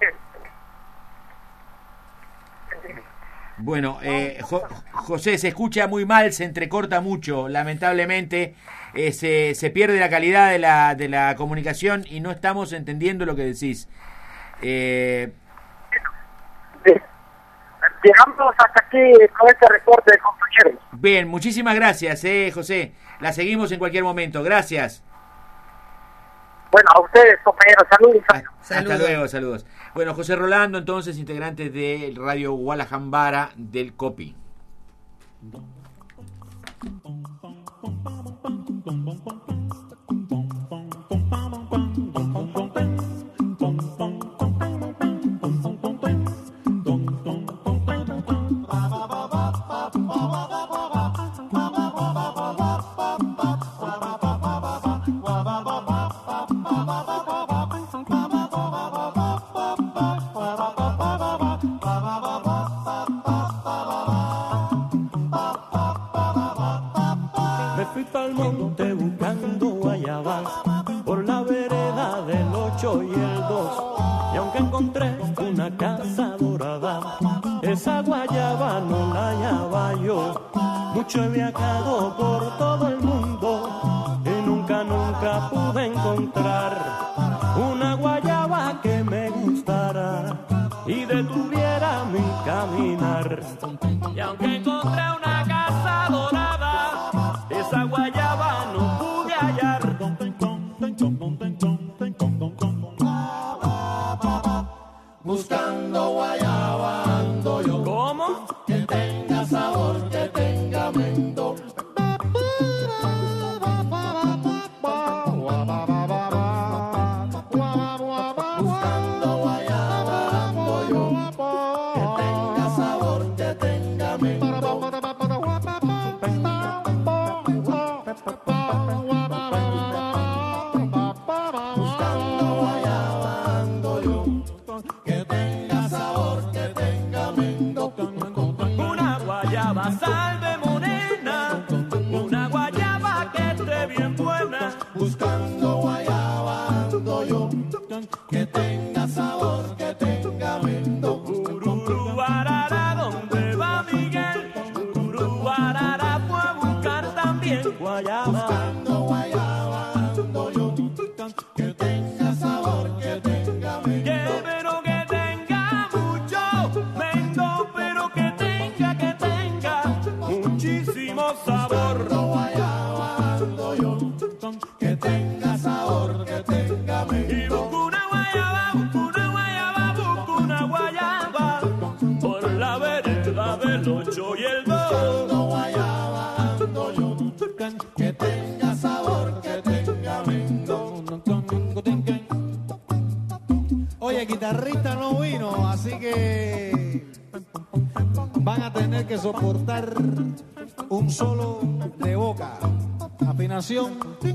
Bueno, eh, jo José, se escucha muy mal, se entrecorta mucho, lamentablemente, eh, se, se pierde la calidad de la, de la comunicación y no estamos entendiendo lo que decís. Eh... Llegamos hasta aquí con este reporte, compañeros. Bien, muchísimas gracias, eh, José. La seguimos en cualquier momento. Gracias. Bueno, a ustedes, compañeros, saludos. Hasta, hasta luego, saludos. Bueno, José Rolando, entonces, integrante de Radio Gualajambara del Copí. Al monte buscando guayabas por la vereda del ocho y el dos, y aunque encontré una casa dorada, esa guayaba no la hallaba yo. Mucho he viajado por todo el mundo y nunca, nunca pude encontrar una guayaba que me gustara y detuviera mi caminar. Y aunque encontré una casa dorada, esa guayaba no pude hallar. Buscando guayaba ando yo. ¿Cómo? Que tenga sabor, que tenga mento. Buscando guayaba ando yo. Que tenga sabor, que tenga mento. Salve morena, una guayaba que esté bien buena. Buscando guayaba ando yo, que tenga sabor, que tenga mento. Ururu barara, ¿dónde va Miguel? Ururu barara fue a buscar también guayaba. Buscando guayaba ando yo, que tenga sabor, que tenga mento. Que pero que tenga mucho mento, pero que tenga, que tenga muchísimo sabor. Buscando guayaba ando yo, que tenga sabor, que tenga mento. Y busco una guayaba, busco una guayaba, busco una guayaba por la vereda del ocho y el dos. guitarrista no vino, así que van a tener que soportar un solo de boca. Afinación.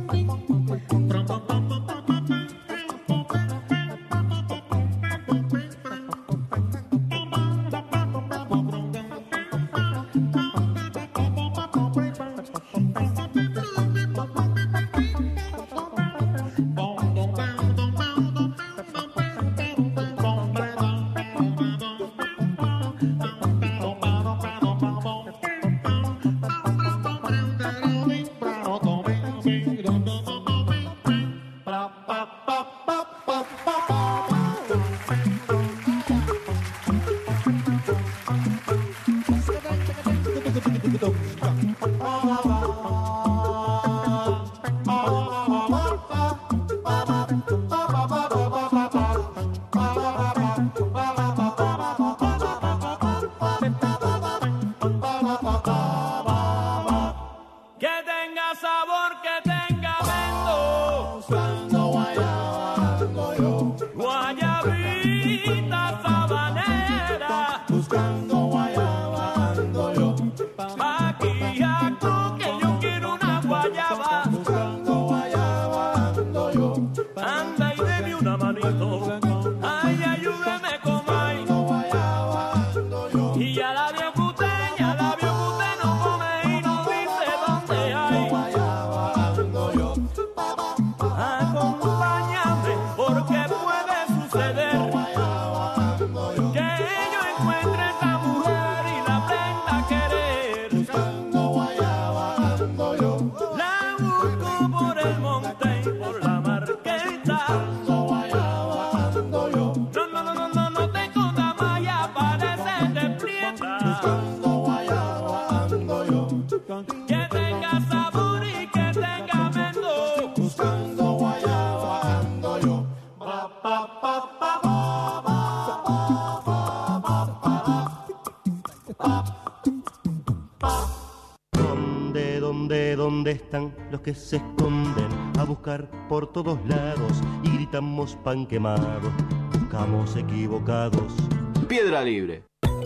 ¿Dónde están los que se esconden a buscar por todos lados y gritamos pan quemado? Buscamos equivocados. Piedra Libre.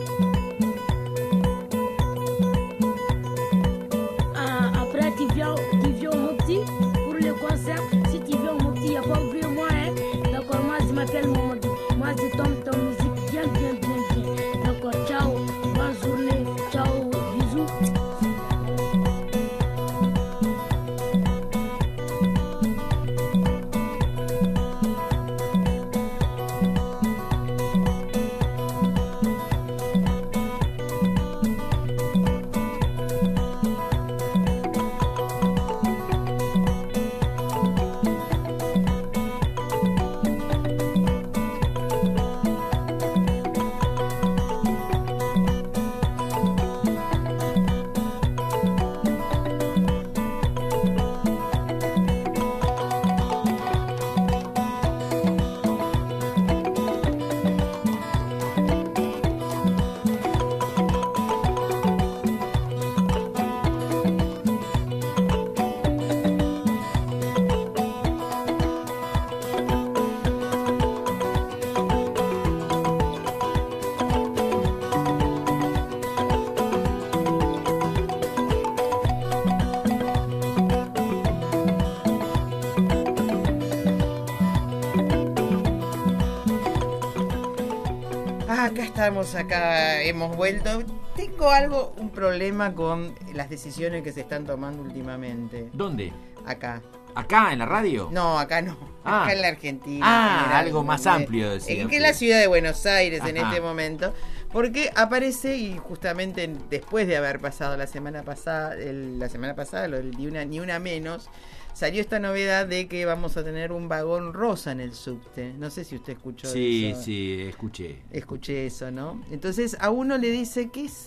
Ah, après, tu viens, tu viens au petit pour le concert. Si tu viens au petit, il n'y a pas oublié moi, hein. D'accord, moi je m'appelle Mamadou. Moi je tombe ta musique bien, bien, bien, bien. D'accord, ciao, bonne journée, ciao, bisous. Acá estamos, acá hemos vuelto. Tengo algo, un problema con las decisiones que se están tomando últimamente. ¿Dónde? Acá. ¿Acá, en la radio? No, acá no. Ah. Acá en la Argentina. Ah, general, algo más donde- amplio, decía En que usted. la ciudad de Buenos Aires en Ajá. este momento. Porque aparece, y justamente en- después de haber pasado la semana pasada, el- la semana pasada, lo del ni una, ni una menos, salió esta novedad de que vamos a tener un vagón rosa en el subte. No sé si usted escuchó Sí, eso. sí, escuché. Escuché eso, ¿no? Entonces a uno le dice que es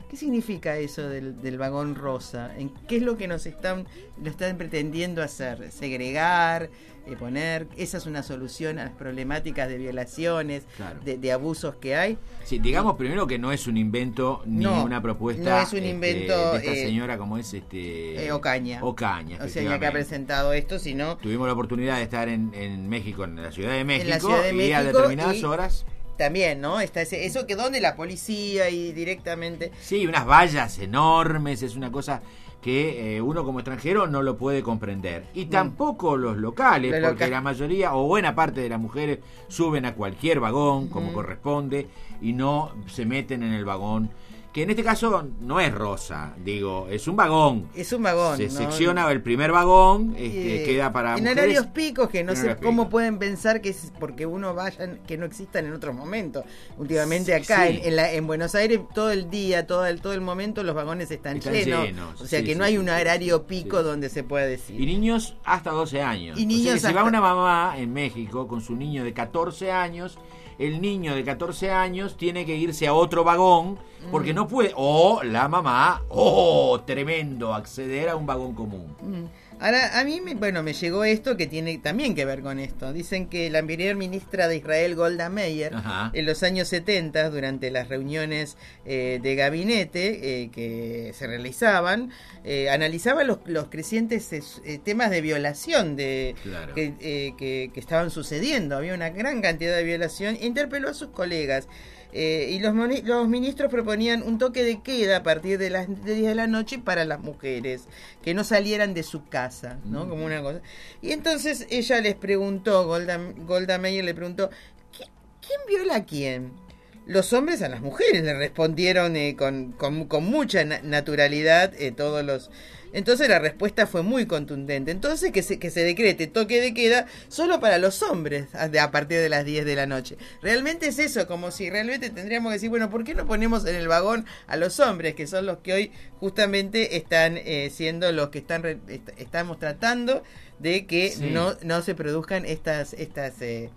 ¿Qué significa eso del, del vagón rosa? ¿En qué es lo que nos están, lo están pretendiendo hacer? ¿Segregar? Eh, poner, esa es una solución a las problemáticas de violaciones, Claro. de, de abusos que hay. Sí, digamos primero que no es un invento ni No, una propuesta no es un este, invento, de esta eh, señora como es este Eh, Ocaña. Ocaña, O sea, ya que ha efectivamente. presentado esto, sino Tuvimos la oportunidad de estar en, en México, en la Ciudad de México, en la Ciudad de y México a determinadas y horas. también, ¿no? Está ese, eso que donde la policía y directamente. Sí, unas vallas enormes, es una cosa que eh, uno como extranjero no lo puede comprender. Y tampoco los locales, Los porque loca- la mayoría o buena parte de las mujeres suben a cualquier vagón, como Ujú. corresponde, y no se meten en el vagón, que en este caso no es rosa, digo, es un vagón. Es un vagón, Se ¿no? secciona el primer vagón, este, Eh, queda para en mujeres. horarios picos que no En sé horarios cómo picos. pueden pensar que es porque uno vayan que no existan en otros momentos. Últimamente Sí, acá sí. En, en, la- en Buenos Aires todo el día, todo el todo el momento los vagones están, Están llenos, llenos, o sea sí, que sí, no hay sí, un sí, horario pico donde se pueda decir. Y niños hasta doce años. Y O sea niños que si hasta- va una mamá en México con su niño de catorce años, el niño de catorce años tiene que irse a otro vagón porque Mm. no puede, o la mamá, oh, tremendo, acceder a un vagón común. Mm. Ahora, a mí, me, bueno, me llegó esto que tiene también que ver con esto. Dicen que la primer ministra de Israel, Golda Meir, Ajá. en los años setenta, durante las reuniones eh, de gabinete eh, que se realizaban, eh, analizaba los, los crecientes eh, temas de violación de, Claro. que, eh, que, que estaban sucediendo. Había una gran cantidad de violación. Interpeló a sus colegas. Eh, y los, moni- los ministros proponían un toque de queda a partir de las de diez de la noche para las mujeres, que no salieran de su casa, ¿no? Mm. Como una cosa. Y entonces ella les preguntó, Golda, Golda Meir le preguntó, "¿Qui- ¿quién viola a quién? Los hombres a las mujeres", le respondieron eh, con, con, con mucha na- naturalidad eh, todos los... Entonces la respuesta fue muy contundente. Entonces que se, que se decrete toque de queda solo para los hombres a, de- a partir de las diez de la noche. Realmente es eso, como si realmente tendríamos que decir, bueno, ¿por qué no ponemos en el vagón a los hombres, que son los que hoy justamente están eh, siendo los que están re- est- estamos tratando de que Sí. no, no se produzcan estas... estas eh,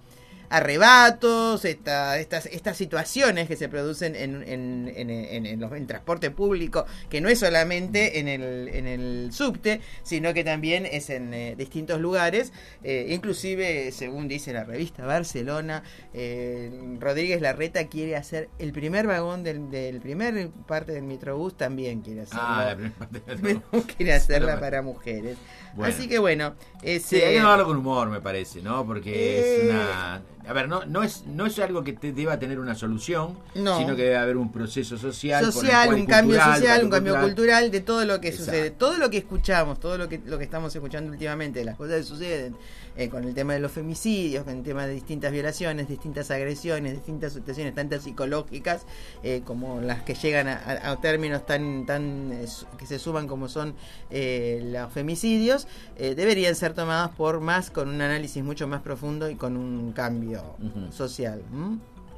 arrebatos, esta, estas, estas situaciones que se producen en, en, en, en, en los, en transporte público, que no es solamente en el, en el subte, sino que también es en eh, distintos lugares, eh, inclusive, según dice la revista Barcelona, eh, Rodríguez Larreta quiere hacer el primer vagón del, del primer parte del Metrobús, también quiere hacerlo. Ah, la primera parte del Pero Metrobús. quiere hacerla para mujeres. Bueno. Así que bueno, es, Sí, hay eh, que tomarlo con humor, me parece, ¿no? Porque Eh. es una... A ver, no, no, es, no es algo que te deba tener una solución, No. sino que debe haber un proceso social. por el social, cual- un cambio cultural, social, un cambio cambio cultural de todo lo que Exacto. sucede, todo lo que escuchamos, todo lo que lo que estamos escuchando últimamente, de las cosas que suceden eh, con el tema de los femicidios, con el tema de distintas violaciones, distintas agresiones, distintas situaciones, tantas psicológicas eh, como las que llegan a, a- a términos tan tan eh, su- que se suman como son eh, los femicidios, eh, deberían ser tomadas por más con un análisis mucho más profundo y con un cambio Ujú. social. ¿m?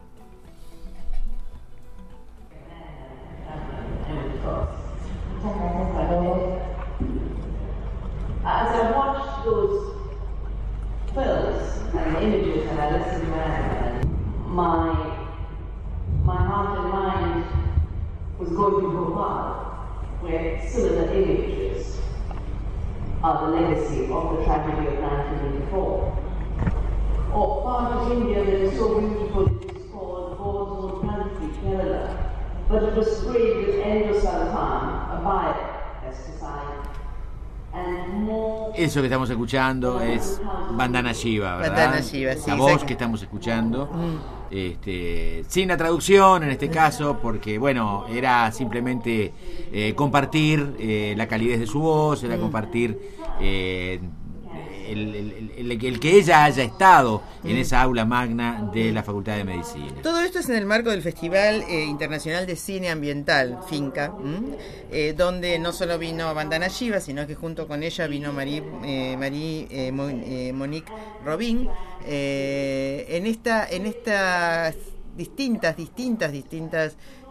As I watched those films and the images that I listened to, my my heart and mind was going to Bhopal, where similar images are the legacy of the tragedy of nineteen eighty-four. Or part of India that is so beautiful, it is called God's own country, Kerala, but it was sprayed with endosulfan, a biopesticide. Eso que estamos escuchando es Bandana Shiva, ¿verdad? Bandana Shiva, sí, La voz exacto. que estamos escuchando. Mm. Este, sin la traducción en este caso, porque bueno, era simplemente eh, compartir eh, la calidez de su voz, era Mm. compartir eh, el, el- el- el que ella haya estado en Mm. esa aula magna de la Facultad de Medicina. Todo esto es en el marco del Festival eh, Internacional de Cine Ambiental, Finca, ¿m? eh, donde no solo vino Bandana Shiva, sino que junto con ella vino Marie, eh, Marie eh, Mo- eh, Monique Robin. Eh, en esta, en estas distintas, distintas, distintas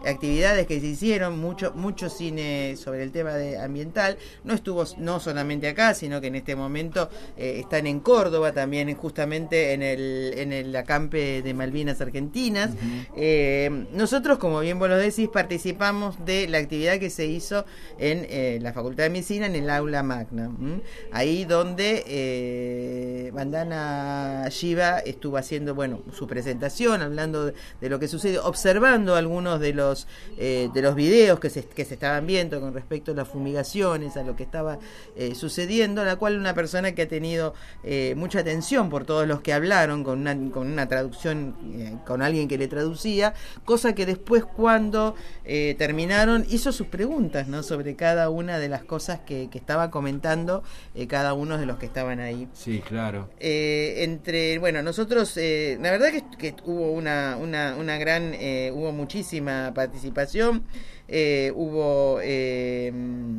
actividades que se hicieron, mucho mucho cine sobre el tema de ambiental. No estuvo no solamente acá, sino que en este momento eh, están en Córdoba, también justamente en el en el acampe de Malvinas Argentinas. Uh-huh. Eh, nosotros, como bien vos lo decís, participamos de la actividad que se hizo en eh, la Facultad de Medicina, en el aula magna. ¿Mm? Ahí donde eh, Vandana Shiva estuvo haciendo, bueno, su presentación, hablando de, de lo que sucedió, observando algunos de los Eh, de los videos que se, que se estaban viendo con respecto a las fumigaciones, a lo que estaba eh, sucediendo, a la cual una persona que ha tenido eh, mucha atención por todos los que hablaron, con una, con una traducción, eh, con alguien que le traducía, cosa que después cuando eh, terminaron hizo sus preguntas, ¿no?, sobre cada una de las cosas que, que estaba comentando eh, cada uno de los que estaban ahí. Sí, claro. Eh, entre, bueno, nosotros, eh, la verdad que, que hubo una, una, una gran, eh, hubo muchísima participación, eh, hubo eh,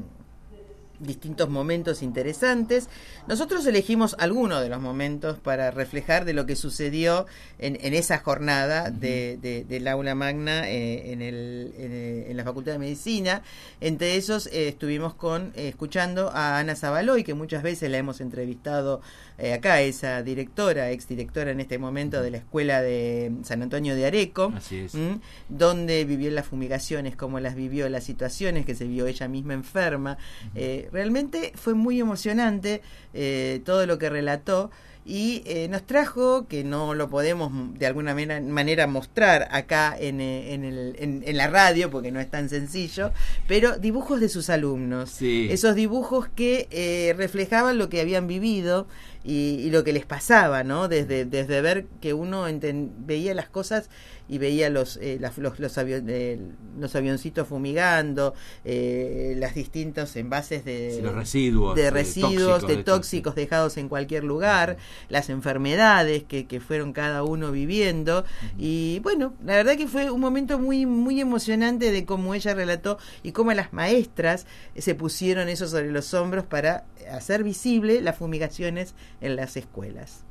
distintos momentos interesantes. Nosotros elegimos algunos de los momentos para reflejar de lo que sucedió en, en esa jornada de, de, del aula magna eh, en, el, en, el, en la Facultad de Medicina. Entre esos eh, estuvimos con eh, escuchando a Ana Zabaloy, que muchas veces la hemos entrevistado eh, acá, esa directora, exdirectora en este momento de la Escuela de San Antonio de Areco. Así es. ¿m? Donde vivió las fumigaciones, cómo las vivió, las situaciones que se vio ella misma enferma. Uh-huh. eh, realmente fue muy emocionante eh, todo lo que relató, y eh, nos trajo, que no lo podemos de alguna manera, manera mostrar acá en, en, el, en, en la radio, porque no es tan sencillo, pero dibujos de sus alumnos. Sí. Esos dibujos que eh, reflejaban lo que habían vivido y, y lo que les pasaba, ¿no? Desde, desde ver que uno enten, veía las cosas y veía los eh, las, los, los, avion, eh, los avioncitos fumigando, eh, las distintos envases de, sí, los residuos, de residuos, de tóxicos, de de tóxicos dejados en cualquier lugar, uh-huh. las enfermedades que, que fueron cada uno viviendo, uh-huh. y bueno, la verdad que fue un momento muy muy emocionante de cómo ella relató y cómo las maestras se pusieron eso sobre los hombros para hacer visible las fumigaciones en las escuelas.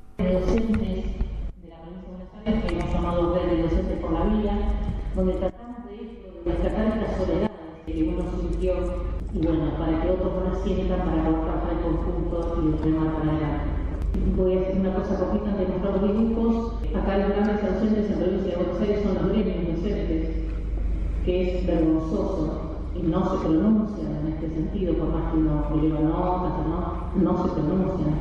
Que hemos llamado Red de Docentes por la Vida, donde tratamos de esto, de destacar estas soledades que uno sintió, y bueno, para que otros no las sientan, para poder trabajar en conjunto y remar para adelante. Voy a hacer una cosa poquita antes de mostrar los dibujos. Acá los grandes docentes en provincia de Buenos Aires son los gremios docentes, que es vergonzoso y no se pronuncian en este sentido, por más que uno lleva notas o no, no se pronuncian.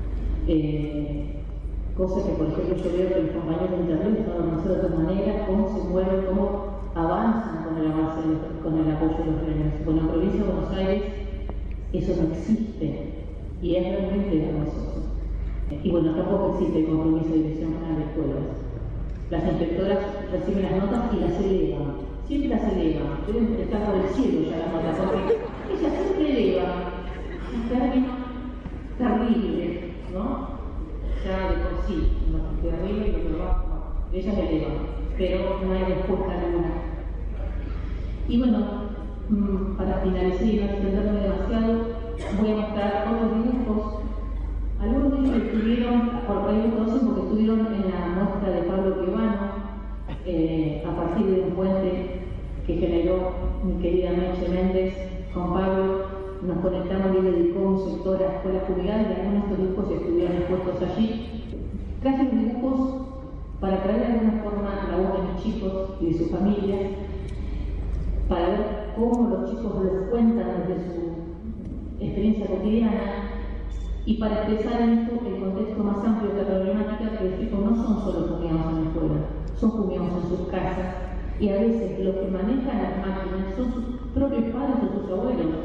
Eh, Cosa que, por ejemplo, yo veo que los compañeros de internet están organizados de otra manera, cómo se mueven, cómo avanzan con el avance, con el apoyo de los gremios. Con la provincia de Buenos Aires eso no existe y es realmente vergonzoso. Y bueno, tampoco existe el compromiso de dirección general de escuelas. Las inspectoras reciben las notas y las elevan. Siempre las elevan. Deben estar por el cielo ya las notas, porque ellas siempre elevan. Un término terrible, ¿no? Ya de por sí, lo que arriba y lo que abajo, ellas elevan, pero no hay respuesta alguna. Y bueno, para finalizar y no extenderme demasiado, voy a mostrar otros dibujos. Algunos de ellos estuvieron, por ahí lo conocen porque estuvieron en la muestra de Pablo Quevano, eh, a partir de un puente que generó mi querida Meche Méndez con Pablo. Nos conectamos y le dedicó un sector a escuelas fumigadas, y algunos de estos dibujos estuvieron expuestos allí. Traje los dibujos para traer de alguna forma la voz de mis chicos y de sus familias, para ver cómo los chicos les cuentan desde su experiencia cotidiana, y para expresar en esto el contexto más amplio de la problemática, que los chicos no son solo fumigados en la escuela, son fumigados en sus casas, y a veces los que manejan las máquinas son sus propios padres o sus abuelos.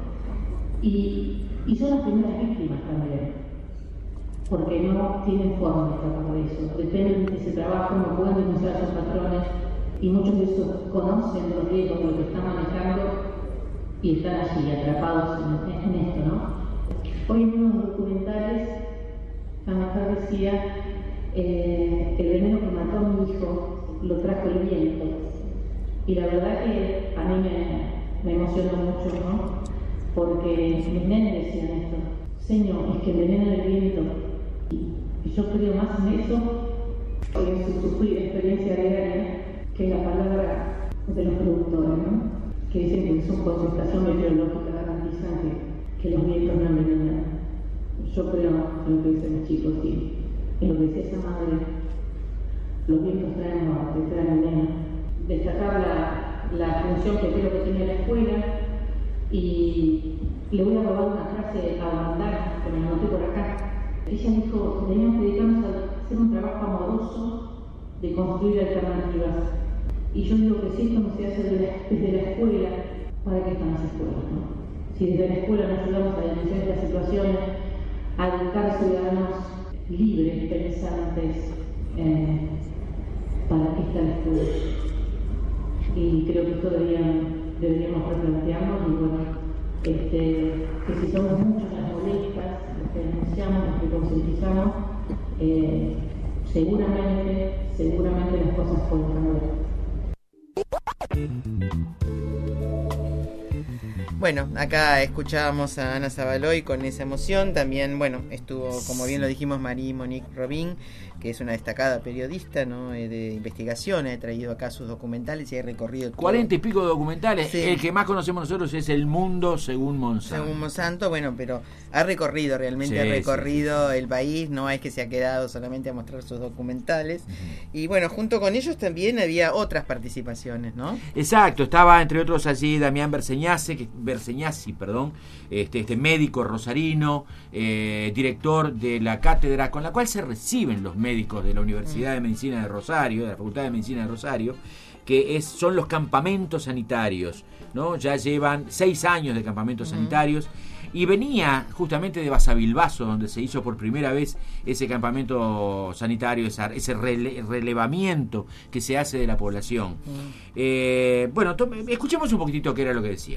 Y, y son las primeras víctimas también, porque no tienen forma de escapar de eso, dependen de ese trabajo, no pueden denunciar a sus patrones, y muchos de esos conocen los riesgos de lo que están manejando y están allí atrapados en, en esto, ¿no? Hoy en uno de los documentales, la mujer decía, eh, el veneno que mató a mi hijo lo trajo el viento, y la verdad que a mí me, me emocionó mucho, ¿no? Porque mis nenes decían esto, Señor, es que el veneno del viento, y yo creo más en eso que en su sufrir experiencia diaria, que la palabra de los productores, ¿no? Que dicen que su concentración meteorológica garantiza que, que los vientos no envenenan. Yo creo en lo que dicen los chicos y en lo que decía esa madre, los vientos traen muerte, traen veneno. Destacar la, la función que creo que tiene la escuela y le voy a robar una frase a Bandar, que me anoté por acá. Ella dijo que teníamos que dedicarnos a hacer un trabajo amoroso de construir alternativas. Y yo digo que si esto no se hace desde la, desde la escuela, ¿para qué están las escuelas? ¿No? Si desde la escuela no ayudamos a denunciar estas situaciones, a educar ciudadanos libres, pensantes, eh, ¿para qué está la escuela? Y creo que esto deberían, deberíamos replantearnos y bueno, este, que si somos muchos las molestas, los que denunciamos, los que concientizamos, eh, seguramente, seguramente las cosas pueden cambiar. Bueno, acá escuchábamos a Ana Zabaloy con esa emoción. También, bueno, estuvo, como bien lo dijimos, Marie-Monique Robin, que es una destacada periodista, ¿no?, de investigación. Ha traído acá sus documentales y ha recorrido todo. Cuarenta y pico de documentales. Sí. El que más conocemos nosotros es El Mundo según Monsanto. Según Monsanto, bueno, pero ha recorrido, realmente Sí, ha recorrido sí, sí. el país. No es que se ha quedado solamente a mostrar sus documentales. Uh-huh. Y bueno, junto con ellos también había otras participaciones, ¿no? Exacto, estaba entre otros allí Damián Berseñase, que Berseñasi, perdón, este, este médico rosarino, eh, director de la cátedra con la cual se reciben los médicos de la Universidad de Medicina de Rosario, de la Facultad de Medicina de Rosario, que es, son los campamentos sanitarios, ¿no? Ya llevan seis años de campamentos uh-huh. sanitarios, y venía justamente de Basavilbaso, donde se hizo por primera vez ese campamento sanitario, esa, ese rele, relevamiento que se hace de la población. Uh-huh. Eh, bueno, to- escuchemos un poquitito qué era lo que decía.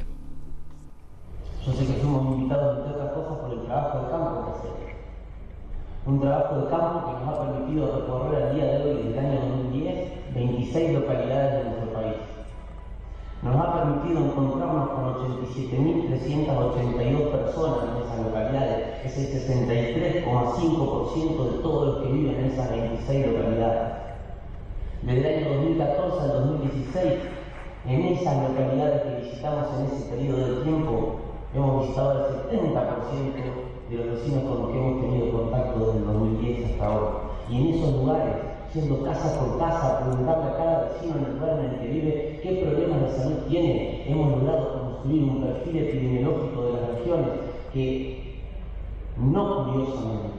Yo sé que fuimos invitados, entre otras cosas, por el trabajo de campo que hacemos. Un trabajo de campo que nos ha permitido recorrer al día de hoy, desde el año dos mil diez, veintiséis localidades de nuestro país. Nos ha permitido encontrarnos con ochenta y siete mil trescientas ochenta y dos personas en esas localidades. Es el sesenta y tres coma cinco por ciento de todos los que viven en esas veintiséis localidades. Desde el año dos mil catorce al dos mil dieciséis, en esas localidades que visitamos en ese periodo de tiempo, hemos visitado el setenta por ciento de los vecinos con los que hemos tenido contacto desde el dos mil diez hasta ahora. Y en esos lugares, yendo casa por casa, preguntarle a cada vecino en el lugar en el que vive qué problemas de salud tiene, hemos logrado construir un perfil epidemiológico de las regiones que, no curiosamente,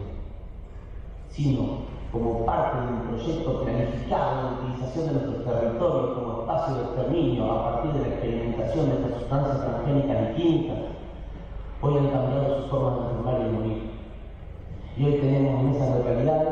sino como parte de un proyecto planificado de utilización de nuestros territorios como espacio de exterminio a partir de la experimentación de estas sustancias transgénicas y químicas, hoy han cambiado sus formas de enfermar y de morir. Y hoy tenemos en esas localidades,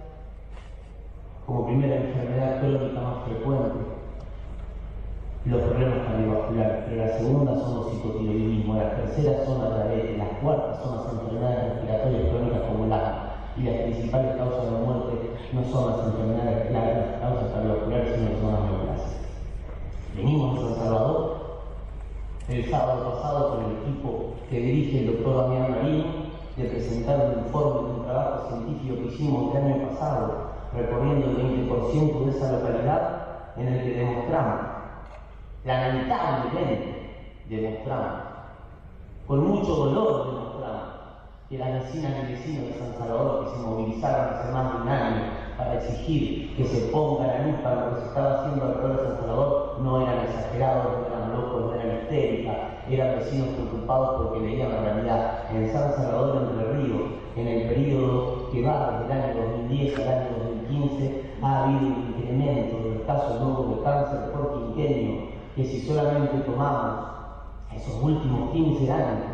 como primera enfermedad crónica más frecuente, los problemas cardiovasculares, pero la segunda son los psicotiroidismos, las terceras son la diabetes, las cuartas son las enfermedades respiratorias crónicas como el asma, y las principales causas de muerte no son las enfermedades, las causas cardiovasculares, sino son las neoplasias. Venimos de San Salvador el sábado pasado con el equipo que dirige el doctor Damián Marino de presentar un informe de un trabajo científico que hicimos el año pasado recorriendo el veinte por ciento de esa localidad, en el que demostramos, lamentablemente demostramos, con mucho dolor demostramos, que las vecinas y vecinos de San Salvador que se movilizaron hace más de un año para exigir que se ponga la luz para lo que se estaba haciendo alrededor de San Salvador no eran exagerados, no eran locos, no eran histéricas, eran vecinos preocupados porque veían la realidad. En San Salvador, Entre Ríos, en el periodo que va desde el año dos mil diez al año dos mil quince, ha habido un incremento de los casos nuevos de cáncer por quinquenio, que si solamente tomamos esos últimos quince años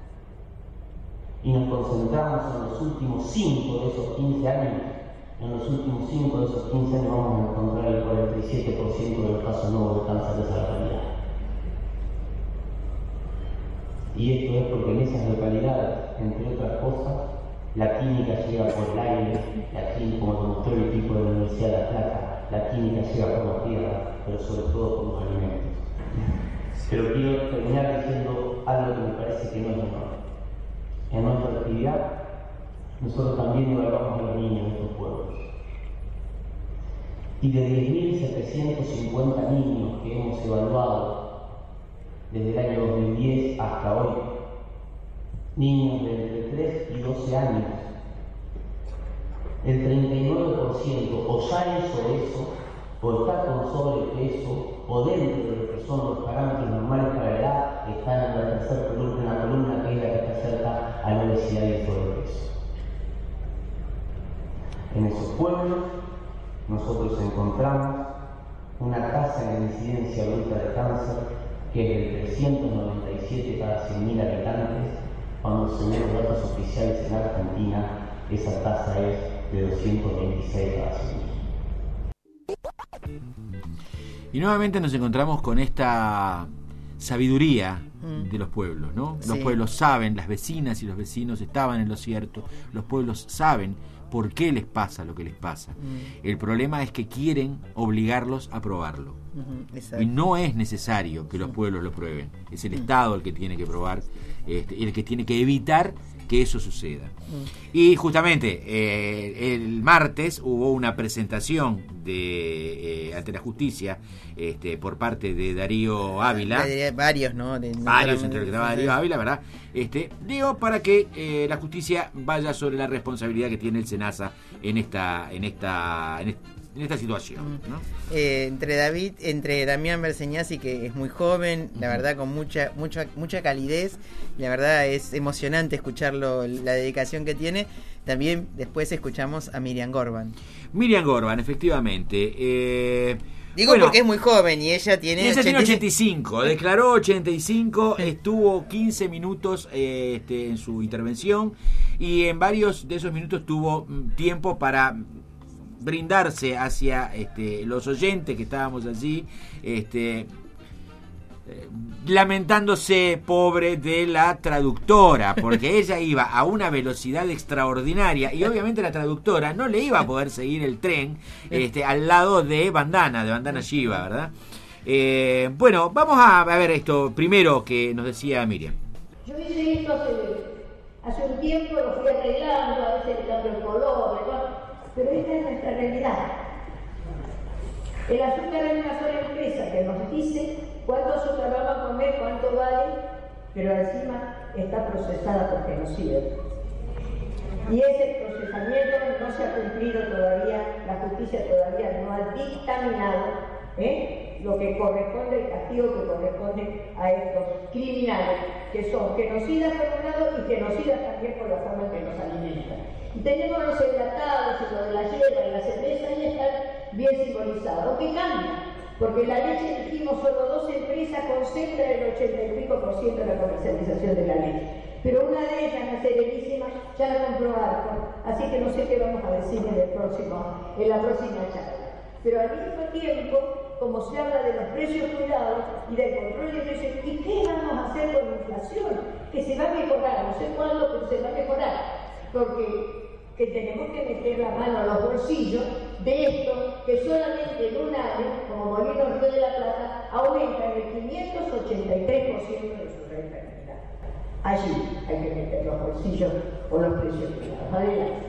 y nos concentramos en los últimos cinco de esos quince años, en los últimos cinco de esos quince años vamos a encontrar el cuarenta y siete por ciento de los casos nuevos de cáncer de esa localidad. Y esto es porque en esas localidades, entre otras cosas, la química llega por el aire, la química, como demostró el equipo de la Universidad de La Plata, la química llega por la tierra, pero sobre todo por los alimentos. Pero quiero terminar diciendo algo que me parece que no es menor. En nuestra actividad, nosotros también evaluamos a los niños de estos pueblos. y de diez mil setecientos cincuenta niños que hemos evaluado desde el año dos mil diez hasta hoy, niños de entre tres y doce años, el treinta y nueve por ciento o ya hizo eso, o está con sobrepeso, o dentro de lo que son los parámetros normales para la edad, están en la tercera columna, en la columna que es la que está cerca a la obesidad y el sobrepeso. En esos pueblos nosotros encontramos una tasa de incidencia adulta de cáncer que es de trescientos noventa y siete cada cien mil habitantes, cuando según los datos oficiales en Argentina esa tasa es de doscientos veintiséis cada cien mil. Y nuevamente nos encontramos con esta sabiduría Mm. de los pueblos, ¿no? Los Sí. pueblos saben, las vecinas y los vecinos estaban en lo cierto, los pueblos saben por qué les pasa lo que les pasa. Mm. El problema es que quieren obligarlos a probarlo. Ujú, exacto. Y no es necesario que los pueblos lo prueben. Es el Estado el que tiene que probar, este, y el que tiene que evitar que eso suceda. Mm. Y justamente eh, el martes hubo una presentación de eh, ante la justicia este, por parte de Darío Ávila. De- varios, ¿no? De- Varios, no entre los que estaba solamente- Darío Ávila, ¿verdad? Este, digo, para que eh, la justicia vaya sobre la responsabilidad que tiene el SENASA en esta, en esta, en esta, en esta situación, ¿no? Eh, entre David, entre Damián Berseñasi, que es muy joven, la verdad con mucha, mucha, mucha calidez, la verdad es emocionante escucharlo, la dedicación que tiene. También después escuchamos a Miriam Gorban. Miriam Gorban, efectivamente. Eh, Digo bueno, porque es muy joven y ella tiene, y ella tiene ochenta ochenta y cinco, declaró ochenta y cinco, estuvo quince minutos eh, este, en su intervención y en varios de esos minutos tuvo mm, tiempo para brindarse hacia este, los oyentes que estábamos allí, este, eh, lamentándose, pobre, de la traductora, porque ella iba a una velocidad extraordinaria y obviamente la traductora no le iba a poder seguir el tren este, al lado de Bandana, de Bandana Shiva, ¿verdad? Eh, bueno, vamos a, a ver esto primero que nos decía Miriam. Yo hice esto hace, hace un tiempo, lo fui arreglando, a veces le cambio el color, ¿no? Pero esta es nuestra realidad. El azúcar es una sola empresa que nos dice cuánto azúcar vamos a comer, cuánto vale, pero encima está procesada por genocidio. Y ese procesamiento no se ha cumplido todavía, la justicia todavía no ha dictaminado ¿eh? lo que corresponde, el castigo que corresponde a estos criminales, que son genocidas por un lado y genocidas también por la forma en que nos alimentan. Y tenemos los enlatados y lo de la hierba y la cerveza y están bien simbolizados, aunque cambia, porque la leche, dijimos, solo dos empresas concentran el ochenta y pico por ciento de la comercialización de la leche. Pero una de ellas, la Serenísima, ya la compró Arco, así que no sé qué vamos a decir en, el próximo, en la próxima charla. Pero al mismo tiempo, como se habla de los precios cuidados y del control de precios, ¿y qué vamos a hacer con la inflación? Que se va a mejorar, no sé cuándo, pero se va a mejorar, porque que tenemos que meter la mano a los bolsillos de esto que solamente en un año, como Molino Río de la Plata, aumenta en el quinientos ochenta y tres por ciento de su renta general. Allí hay que meter los bolsillos o los precios cuidados. Adelante.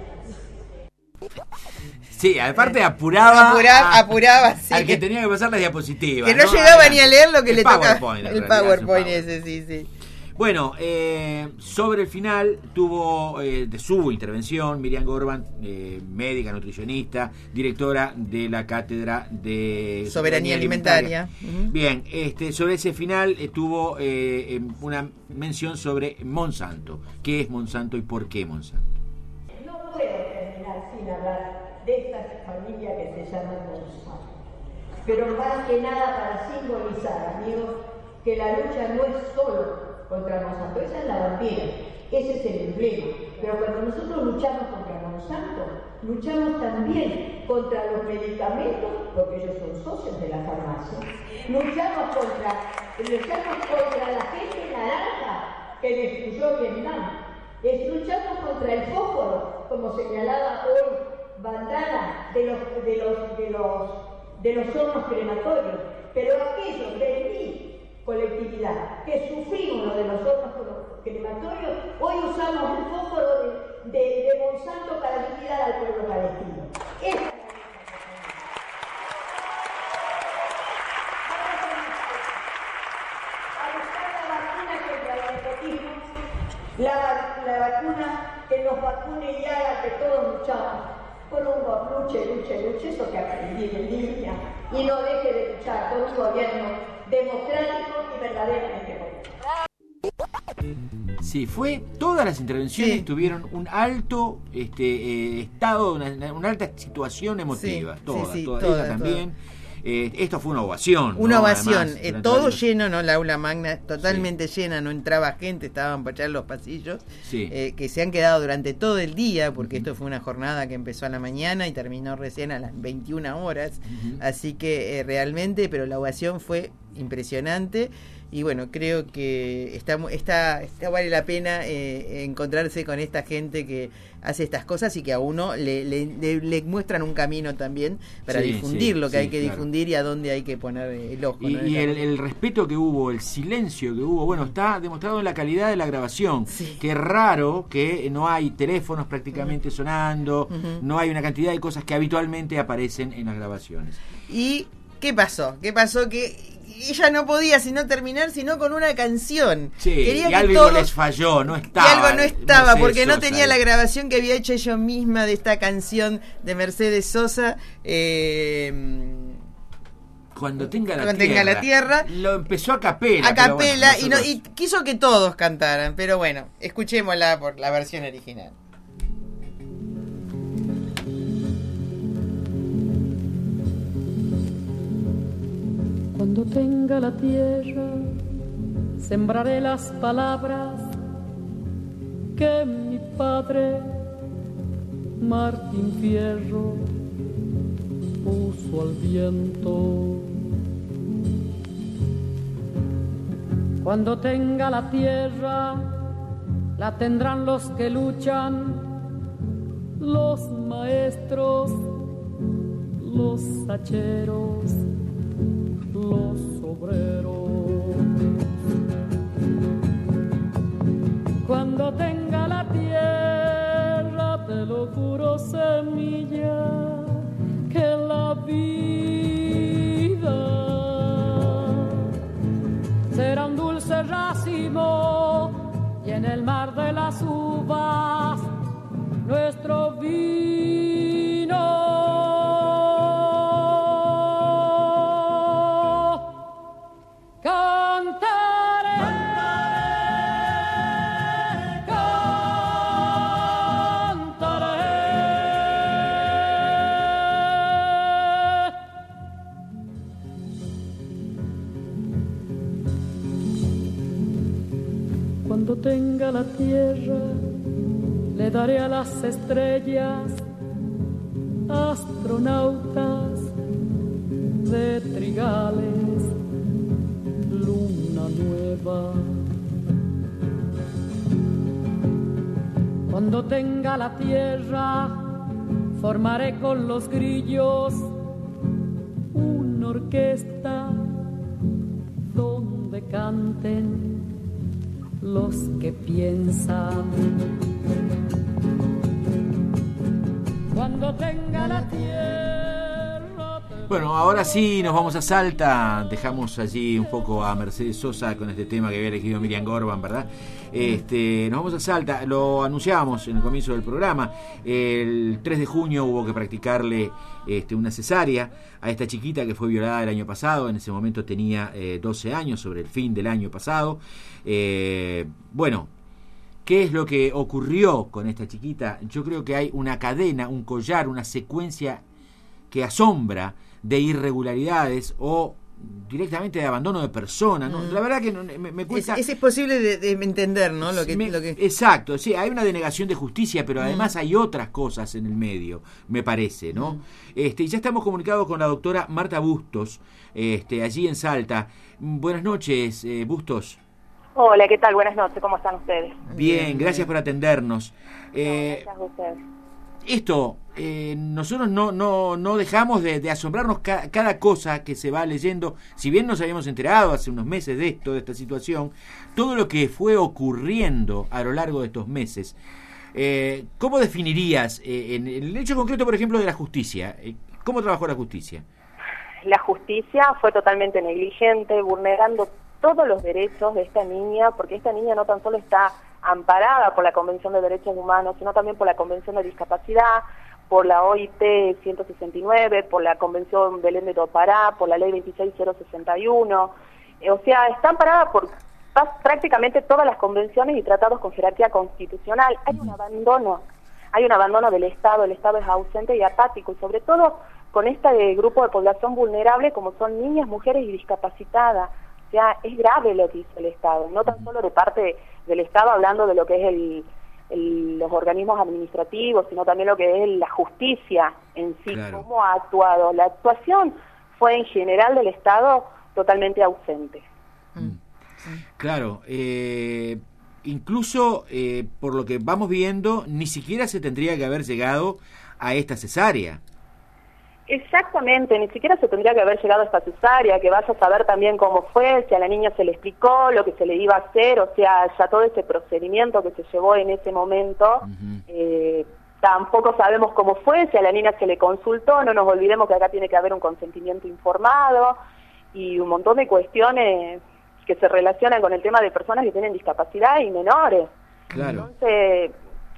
Sí, aparte apuraba, Apuraba, a- apuraba, sí. al que tenía que pasar las diapositivas. Que no llegaba Adelante. ni a leer lo que El le tocaba. PowerPoint, en El realidad, PowerPoint es un ese, sí, sí. Bueno, eh, sobre el final tuvo eh, de su intervención Miriam Gorban, eh, médica, nutricionista, directora de la Cátedra de Soberanía Alimentaria. Ujú. Bien, este, sobre ese final eh, tuvo eh, eh, una mención sobre Monsanto. ¿Qué es Monsanto y por qué Monsanto? No puedo terminar sin hablar de esta familia que se llama Monsanto. Pero más que nada para simbolizar, amigos, que la lucha no es solo contra Monsanto, esa es la bandera, ese es el emblema. Pero cuando nosotros luchamos contra Monsanto, luchamos también contra los medicamentos, porque ellos son socios de la farmacia. Luchamos contra, luchamos contra la gente naranja que destruyó Vietnam. Es, luchamos contra el fósforo, como señalaba hoy Bandana, de los, de los, de los, de los hornos crematorios. Pero aquellos de mi colectividad que sufrimos lo de los hornos crematorios, hoy usamos el fósforo de, de, de Monsanto para liquidar al pueblo palestino. Esa es la lucha. despotismo, la, la vacuna que nos vacune y haga que todos luchamos por un gobierno, luche, luche, luche, eso que aprendí en línea, y no deje de luchar por un gobierno democrático y verdaderamente bueno. Sí, fue, todas las intervenciones Sí. tuvieron un alto este eh, estado, una, una alta situación emotiva, Sí, todas, sí, sí, todas, todas, ella también. Eh, esto fue una ovación. Una ¿no? ovación, Además, eh, durante todo varios- lleno, ¿no? La aula magna totalmente llena, no entraba gente, estaban para echar los pasillos, Sí. eh, que se han quedado durante todo el día, porque esto fue una jornada que empezó a la mañana y terminó recién a las veintiuna horas, Ujú. así que eh, realmente, pero la ovación fue impresionante. Y bueno, creo que está, mu- está, está vale la pena eh, encontrarse con esta gente que hace estas cosas y que a uno le, le, le- le muestran un camino también para Sí, difundir sí, lo que sí, hay que claro. difundir y a dónde hay que poner el ojo. Y, ¿no? y el, el respeto que hubo, el silencio que hubo, bueno, está demostrado en la calidad de la grabación. Que es raro que no hay teléfonos prácticamente sonando, Ujú. no hay una cantidad de cosas que habitualmente aparecen en las grabaciones. ¿Y qué pasó? ¿Qué pasó? Que ella no podía sino terminar sino con una canción. Sí, Quería y que algo todos- les falló, no Y estaba. algo no estaba, Mercedes porque no Sosa tenía ahí. la grabación que había hecho yo misma de esta canción de Mercedes Sosa. Eh, Cuando tenga la Cuando tierra. tenga la tierra. Lo empezó a capela. a pero bueno, capela y, no- nosotros- y quiso que todos cantaran, pero bueno, escuchémosla por la versión original. Cuando tenga la tierra, sembraré las palabras que mi padre Martín Fierro puso al viento. Cuando tenga la tierra, la tendrán los que luchan, los maestros, los hacheros, los obreros. Cuando tenga la tierra, te lo juro, semilla, que la vida será un dulce racimo y en el mar de las uvas nuestro vino. Cantaré, cantaré. Cuando tenga la tierra, le daré a las estrellas astronautas de trigales, luna nueva. Cuando tenga la tierra, formaré con los grillos una orquesta donde canten los que piensan. Cuando tenga la tierra. Bueno, ahora sí nos vamos a Salta, dejamos allí un poco a Mercedes Sosa con este tema que había elegido Miriam Gorban, ¿verdad? Este, nos vamos a Salta, lo anunciábamos en el comienzo del programa, el tres de junio hubo que practicarle este, una cesárea a esta chiquita que fue violada el año pasado, en ese momento tenía eh, doce años, sobre el fin del año pasado. Eh, bueno, ¿qué es lo que ocurrió con esta chiquita? Yo creo que hay una cadena, un collar, una secuencia que asombra de irregularidades o directamente de abandono de persona, ¿no? Mm. La verdad que no, me, me cuesta... Es, es posible de, de entender, ¿no? Lo que, Me- lo que... Exacto, sí, hay una denegación de justicia, pero además Mm. hay otras cosas en el medio, me parece, ¿no? Mm. Este, y ya estamos comunicados con la doctora Marta Bustos, este, allí en Salta. Mm, Buenas noches, eh, Bustos. Hola, ¿qué tal? Buenas noches, ¿cómo están ustedes? Bien, gracias por atendernos. Eh, Gracias a ustedes. Esto, eh, nosotros no, no, no dejamos de, de asombrarnos ca- cada cosa que se va leyendo. Si bien nos habíamos enterado hace unos meses de esto, de esta situación, todo lo que fue ocurriendo a lo largo de estos meses, eh, ¿cómo definirías eh, en el hecho concreto, por ejemplo, de la justicia? Eh, ¿Cómo trabajó la justicia? La justicia fue totalmente negligente, vulnerando todos los derechos de esta niña, porque esta niña no tan solo está amparada por la Convención de Derechos Humanos, sino también por la Convención de Discapacidad, por la O I T ciento sesenta y nueve, por la Convención Belén de do Pará, por la Ley veintiséis mil sesenta y uno, eh, o sea, está amparada por prácticamente todas las convenciones y tratados con jerarquía constitucional. Hay un abandono, hay un abandono del Estado, el Estado es ausente y apático, y sobre todo con este grupo de población vulnerable como son niñas, mujeres y discapacitadas. O sea, es grave lo que hizo el Estado, no tan solo de parte del Estado hablando de lo que es el, el, los organismos administrativos, sino también lo que es la justicia en sí, claro. Cómo ha actuado. La actuación fue en general del Estado totalmente ausente. Mm. Claro, eh, incluso eh, por lo que vamos viendo, ni siquiera se tendría que haber llegado a esta cesárea. Exactamente, ni siquiera se tendría que haber llegado a esta cesárea, que vaya a saber también cómo fue, si a la niña se le explicó lo que se le iba a hacer, o sea, ya todo ese procedimiento que se llevó en ese momento, uh-huh. eh, tampoco sabemos cómo fue, si a la niña se le consultó, no nos olvidemos que acá tiene que haber un consentimiento informado y un montón de cuestiones que se relacionan con el tema de personas que tienen discapacidad y menores. Claro. Entonces,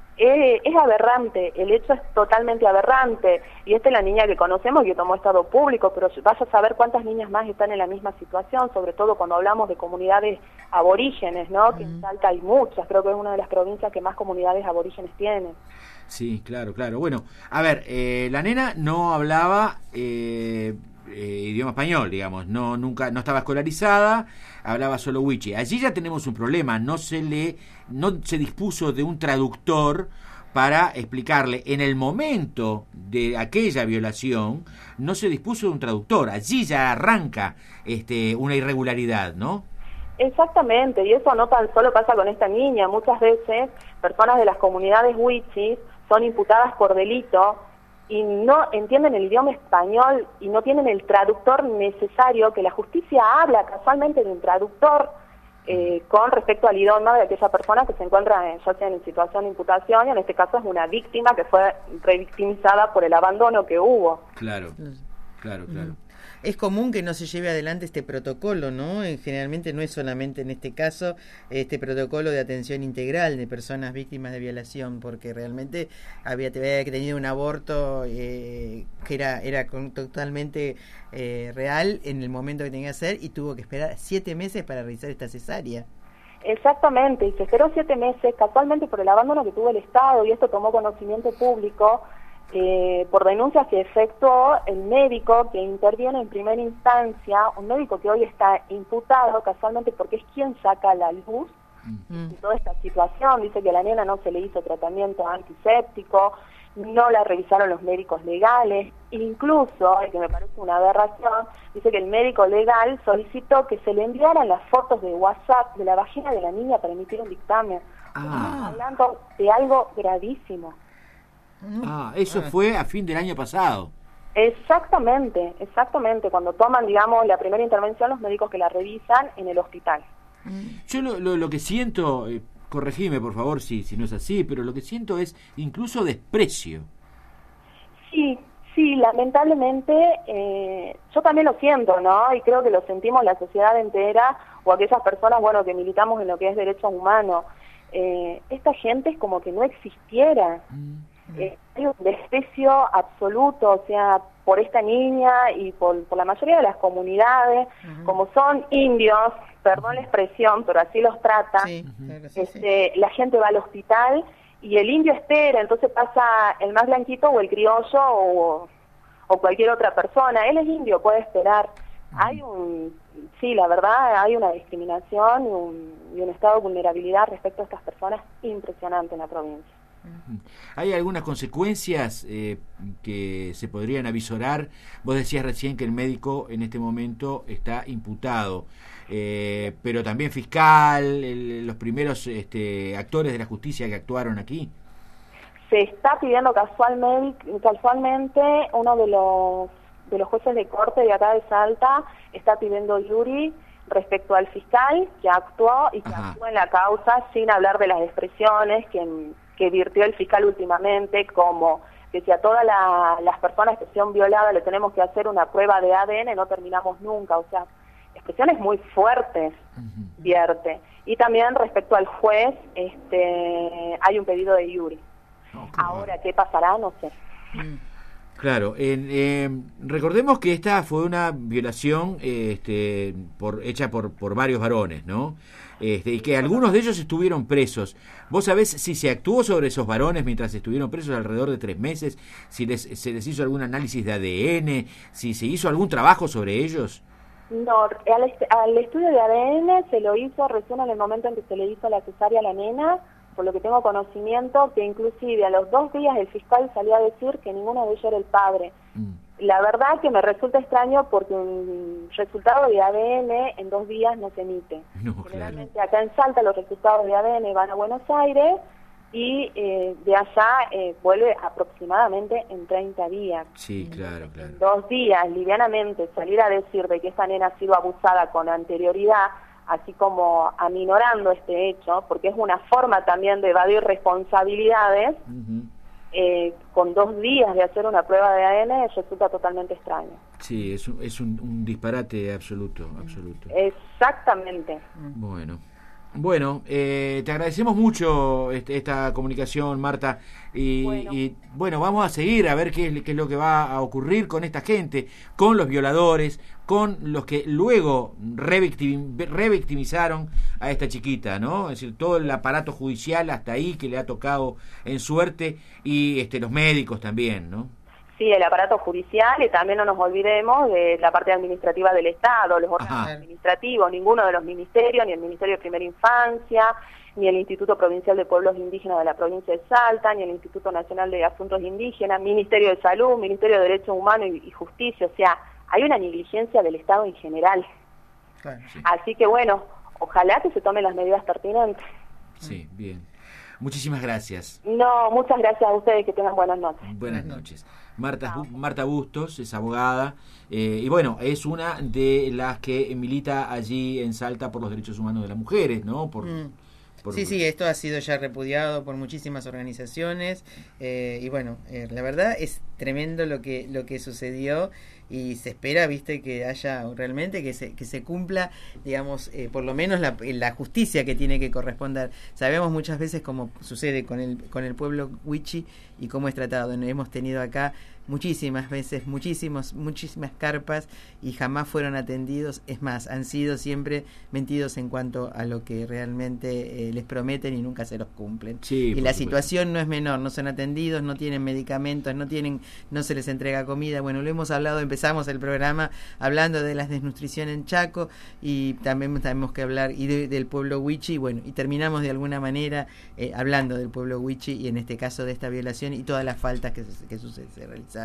es, es aberrante, el hecho es totalmente aberrante, y esta es la niña que conocemos que tomó estado público, pero vaya a saber cuántas niñas más están en la misma situación, sobre todo cuando hablamos de comunidades aborígenes, ¿no? Mm. Que en Salta hay muchas, creo que es una de las provincias que más comunidades aborígenes tienen. Sí, claro, claro. Bueno, a ver, eh, la nena no hablaba eh, eh, idioma español, digamos, no nunca no estaba escolarizada, hablaba solo wichi. Allí ya tenemos un problema, no se le no se dispuso de un traductor para explicarle en el momento de aquella violación, no se dispuso de un traductor. Allí ya arranca este una irregularidad, ¿no? Exactamente, y eso no tan solo pasa con esta niña, muchas veces personas de las comunidades wichis son imputadas por delito y no entienden el idioma español y no tienen el traductor necesario, que la justicia habla casualmente de un traductor eh, con respecto al idioma de aquella persona que se encuentra en, ya sea en situación de imputación, y en este caso es una víctima que fue revictimizada por el abandono que hubo. Claro, claro, claro. Es común que no se lleve adelante este protocolo, ¿no? Eh, generalmente no es solamente en este caso este protocolo de atención integral de personas víctimas de violación, porque realmente había, había tenido un aborto eh, que era era con, totalmente eh, real en el momento que tenía que hacer, y tuvo que esperar siete meses para realizar esta cesárea. Exactamente, y se esperó siete meses casualmente por el abandono que tuvo el Estado, y esto tomó conocimiento público Eh, por denuncias que efectuó el médico que interviene en primera instancia, un médico que hoy está imputado casualmente porque es quien saca a la luz mm. toda esta situación. Dice que a la nena no se le hizo tratamiento antiséptico, no la revisaron los médicos legales, incluso, que me parece una aberración, dice que el médico legal solicitó que se le enviaran las fotos de WhatsApp de la vagina de la niña para emitir un dictamen. Ah. Estamos hablando de algo gravísimo. Ah, eso fue a fin del año pasado. Exactamente, exactamente, cuando toman, digamos, la primera intervención los médicos que la revisan en el hospital. Yo lo, lo, lo que siento, eh, corregime por favor si, si no es así, pero lo que siento es incluso desprecio. Sí, sí, lamentablemente eh, yo también lo siento, ¿no? Y creo que lo sentimos la sociedad entera, o aquellas personas, bueno, que militamos en lo que es derechos humanos. Eh, esta gente es como que no existiera. Mm. Eh, hay un desprecio absoluto, o sea, por esta niña y por, por la mayoría de las comunidades, uh-huh. como son indios, perdón la expresión, pero así los trata, sí, claro, sí, este, sí. La gente va al hospital y el indio espera, entonces pasa el más blanquito o el criollo o, o cualquier otra persona, él es indio, puede esperar. Uh-huh. Hay un, sí, la verdad, hay una discriminación y un, y un estado de vulnerabilidad respecto a estas personas impresionante en la provincia. ¿Hay algunas consecuencias eh, que se podrían avisorar? Vos decías recién que el médico en este momento está imputado, eh, pero también fiscal, el, los primeros este, actores de la justicia que actuaron aquí. Se está pidiendo casualmente, casualmente uno de los de los jueces de corte de acá de Salta está pidiendo Yuri respecto al fiscal que actuó y que Ajá. actuó en la causa, sin hablar de las expresiones que que virtió el fiscal últimamente, como que si a todas la, las personas que sean violadas le tenemos que hacer una prueba de A D N, no terminamos nunca. O sea, expresiones muy fuertes vierte. Y también respecto al juez, este, hay un pedido de Yuri. Oh, Ahora, ¿qué pasará? No sé. Claro, en, eh, recordemos que esta fue una violación eh, este, por, hecha por, por varios varones, ¿no? Este, y que algunos de ellos estuvieron presos. ¿Vos sabés si se actuó sobre esos varones mientras estuvieron presos alrededor de tres meses? ¿Si les, se les hizo algún análisis de A D N? ¿Si se hizo algún trabajo sobre ellos? No, al, est al estudio de A D N se lo hizo recién en el momento en que se le hizo la cesárea a la nena, por lo que tengo conocimiento, que inclusive a los dos días el fiscal salió a decir que ninguno de ellos era el padre. Mm. La verdad que me resulta extraño porque un resultado de A D N en dos días no se emite. No, Generalmente claro. Acá en Salta los resultados de A D N van a Buenos Aires y eh, de allá eh, vuelve aproximadamente en treinta días. Sí, claro, claro. En dos días, livianamente, salir a decir de que esa nena ha sido abusada con anterioridad, así como aminorando este hecho, porque es una forma también de evadir responsabilidades, uh-huh. eh, con dos días de hacer una prueba de A D N resulta totalmente extraño. Sí, es un, es un, un disparate absoluto, absoluto. Exactamente. Bueno. Bueno, eh, te agradecemos mucho este, esta comunicación, Marta, y bueno. y bueno, vamos a seguir a ver qué es, qué es lo que va a ocurrir con esta gente, con los violadores, con los que luego revictim, revictimizaron a esta chiquita, ¿no? Es decir, todo el aparato judicial hasta ahí que le ha tocado en suerte, y este, los médicos también, ¿no? Sí, el aparato judicial, y también no nos olvidemos de la parte administrativa del Estado, los órganos Ajá. administrativos, ninguno de los ministerios, ni el Ministerio de Primera Infancia, ni el Instituto Provincial de Pueblos Indígenas de la provincia de Salta, ni el Instituto Nacional de Asuntos Indígenas, Ministerio de Salud, Ministerio de Derechos Humanos y, y Justicia. O sea, hay una negligencia del Estado en general. Claro, sí. Así que bueno, ojalá que se tomen las medidas pertinentes. Sí, bien. Muchísimas gracias. No, muchas gracias a ustedes, que tengan buenas noches. Buenas noches. Marta, Marta Bustos es abogada eh, y bueno, es una de las que milita allí en Salta por los derechos humanos de las mujeres, ¿no? Por, mm. por... Sí, sí, esto ha sido ya repudiado por muchísimas organizaciones eh, y bueno, eh, la verdad es tremendo lo que lo que sucedió y se espera, viste, que haya realmente que se que se cumpla, digamos, eh, por lo menos la, la justicia que tiene que corresponder. Sabemos muchas veces cómo sucede con el con el pueblo wichi y cómo es tratado. Hemos tenido acá muchísimas veces, muchísimos, muchísimas carpas y jamás fueron atendidos. Es más, han sido siempre mentidos en cuanto a lo que realmente eh, les prometen y nunca se los cumplen. Sí, y la situación no es menor, no son atendidos, no tienen medicamentos, no tienen, no se les entrega comida. Bueno, lo hemos hablado, empezamos el programa hablando de la desnutrición en Chaco y también tenemos que hablar y de, del pueblo wichi, bueno, y terminamos de alguna manera eh, hablando del pueblo wichi y en este caso de esta violación y todas las faltas que se, que se, se realizaron.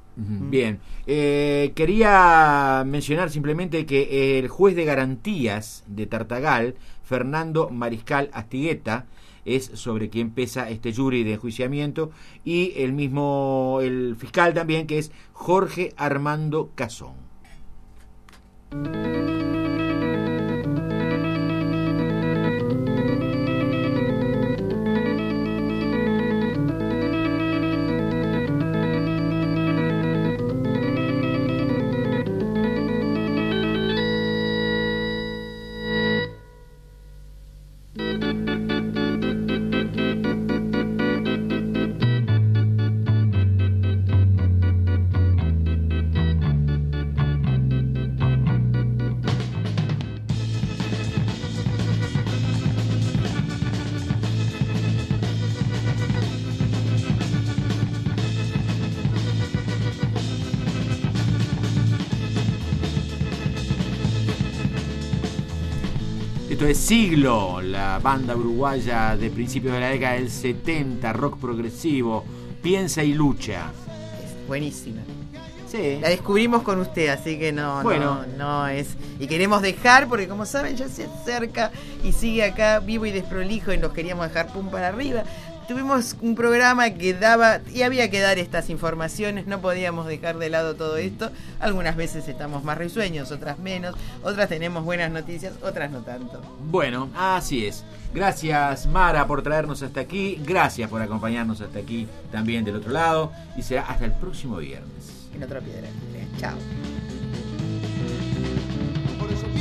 Bien, eh, quería mencionar simplemente que el juez de garantías de Tartagal, Fernando Mariscal Astigueta, es sobre quien pesa este jury de enjuiciamiento, y el mismo, el fiscal también, que es Jorge Armando Cazón. Esto es Siglo, la banda uruguaya de principios de la década del setenta, rock progresivo, piensa y lucha. Es buenísima. Sí. La descubrimos con usted, así que no, bueno. no, no es. Y queremos dejar, porque como saben, ya se acerca y sigue acá vivo y desprolijo y nos queríamos dejar pum para arriba. Tuvimos un programa que daba, y había que dar estas informaciones, no podíamos dejar de lado todo esto. Algunas veces estamos más risueños, otras menos, otras tenemos buenas noticias, otras no tanto. Bueno, así es. Gracias, Mara, por traernos hasta aquí, gracias por acompañarnos hasta aquí también del otro lado, y será hasta el próximo viernes. En otra piedra. Chao. Por eso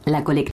La colectiva.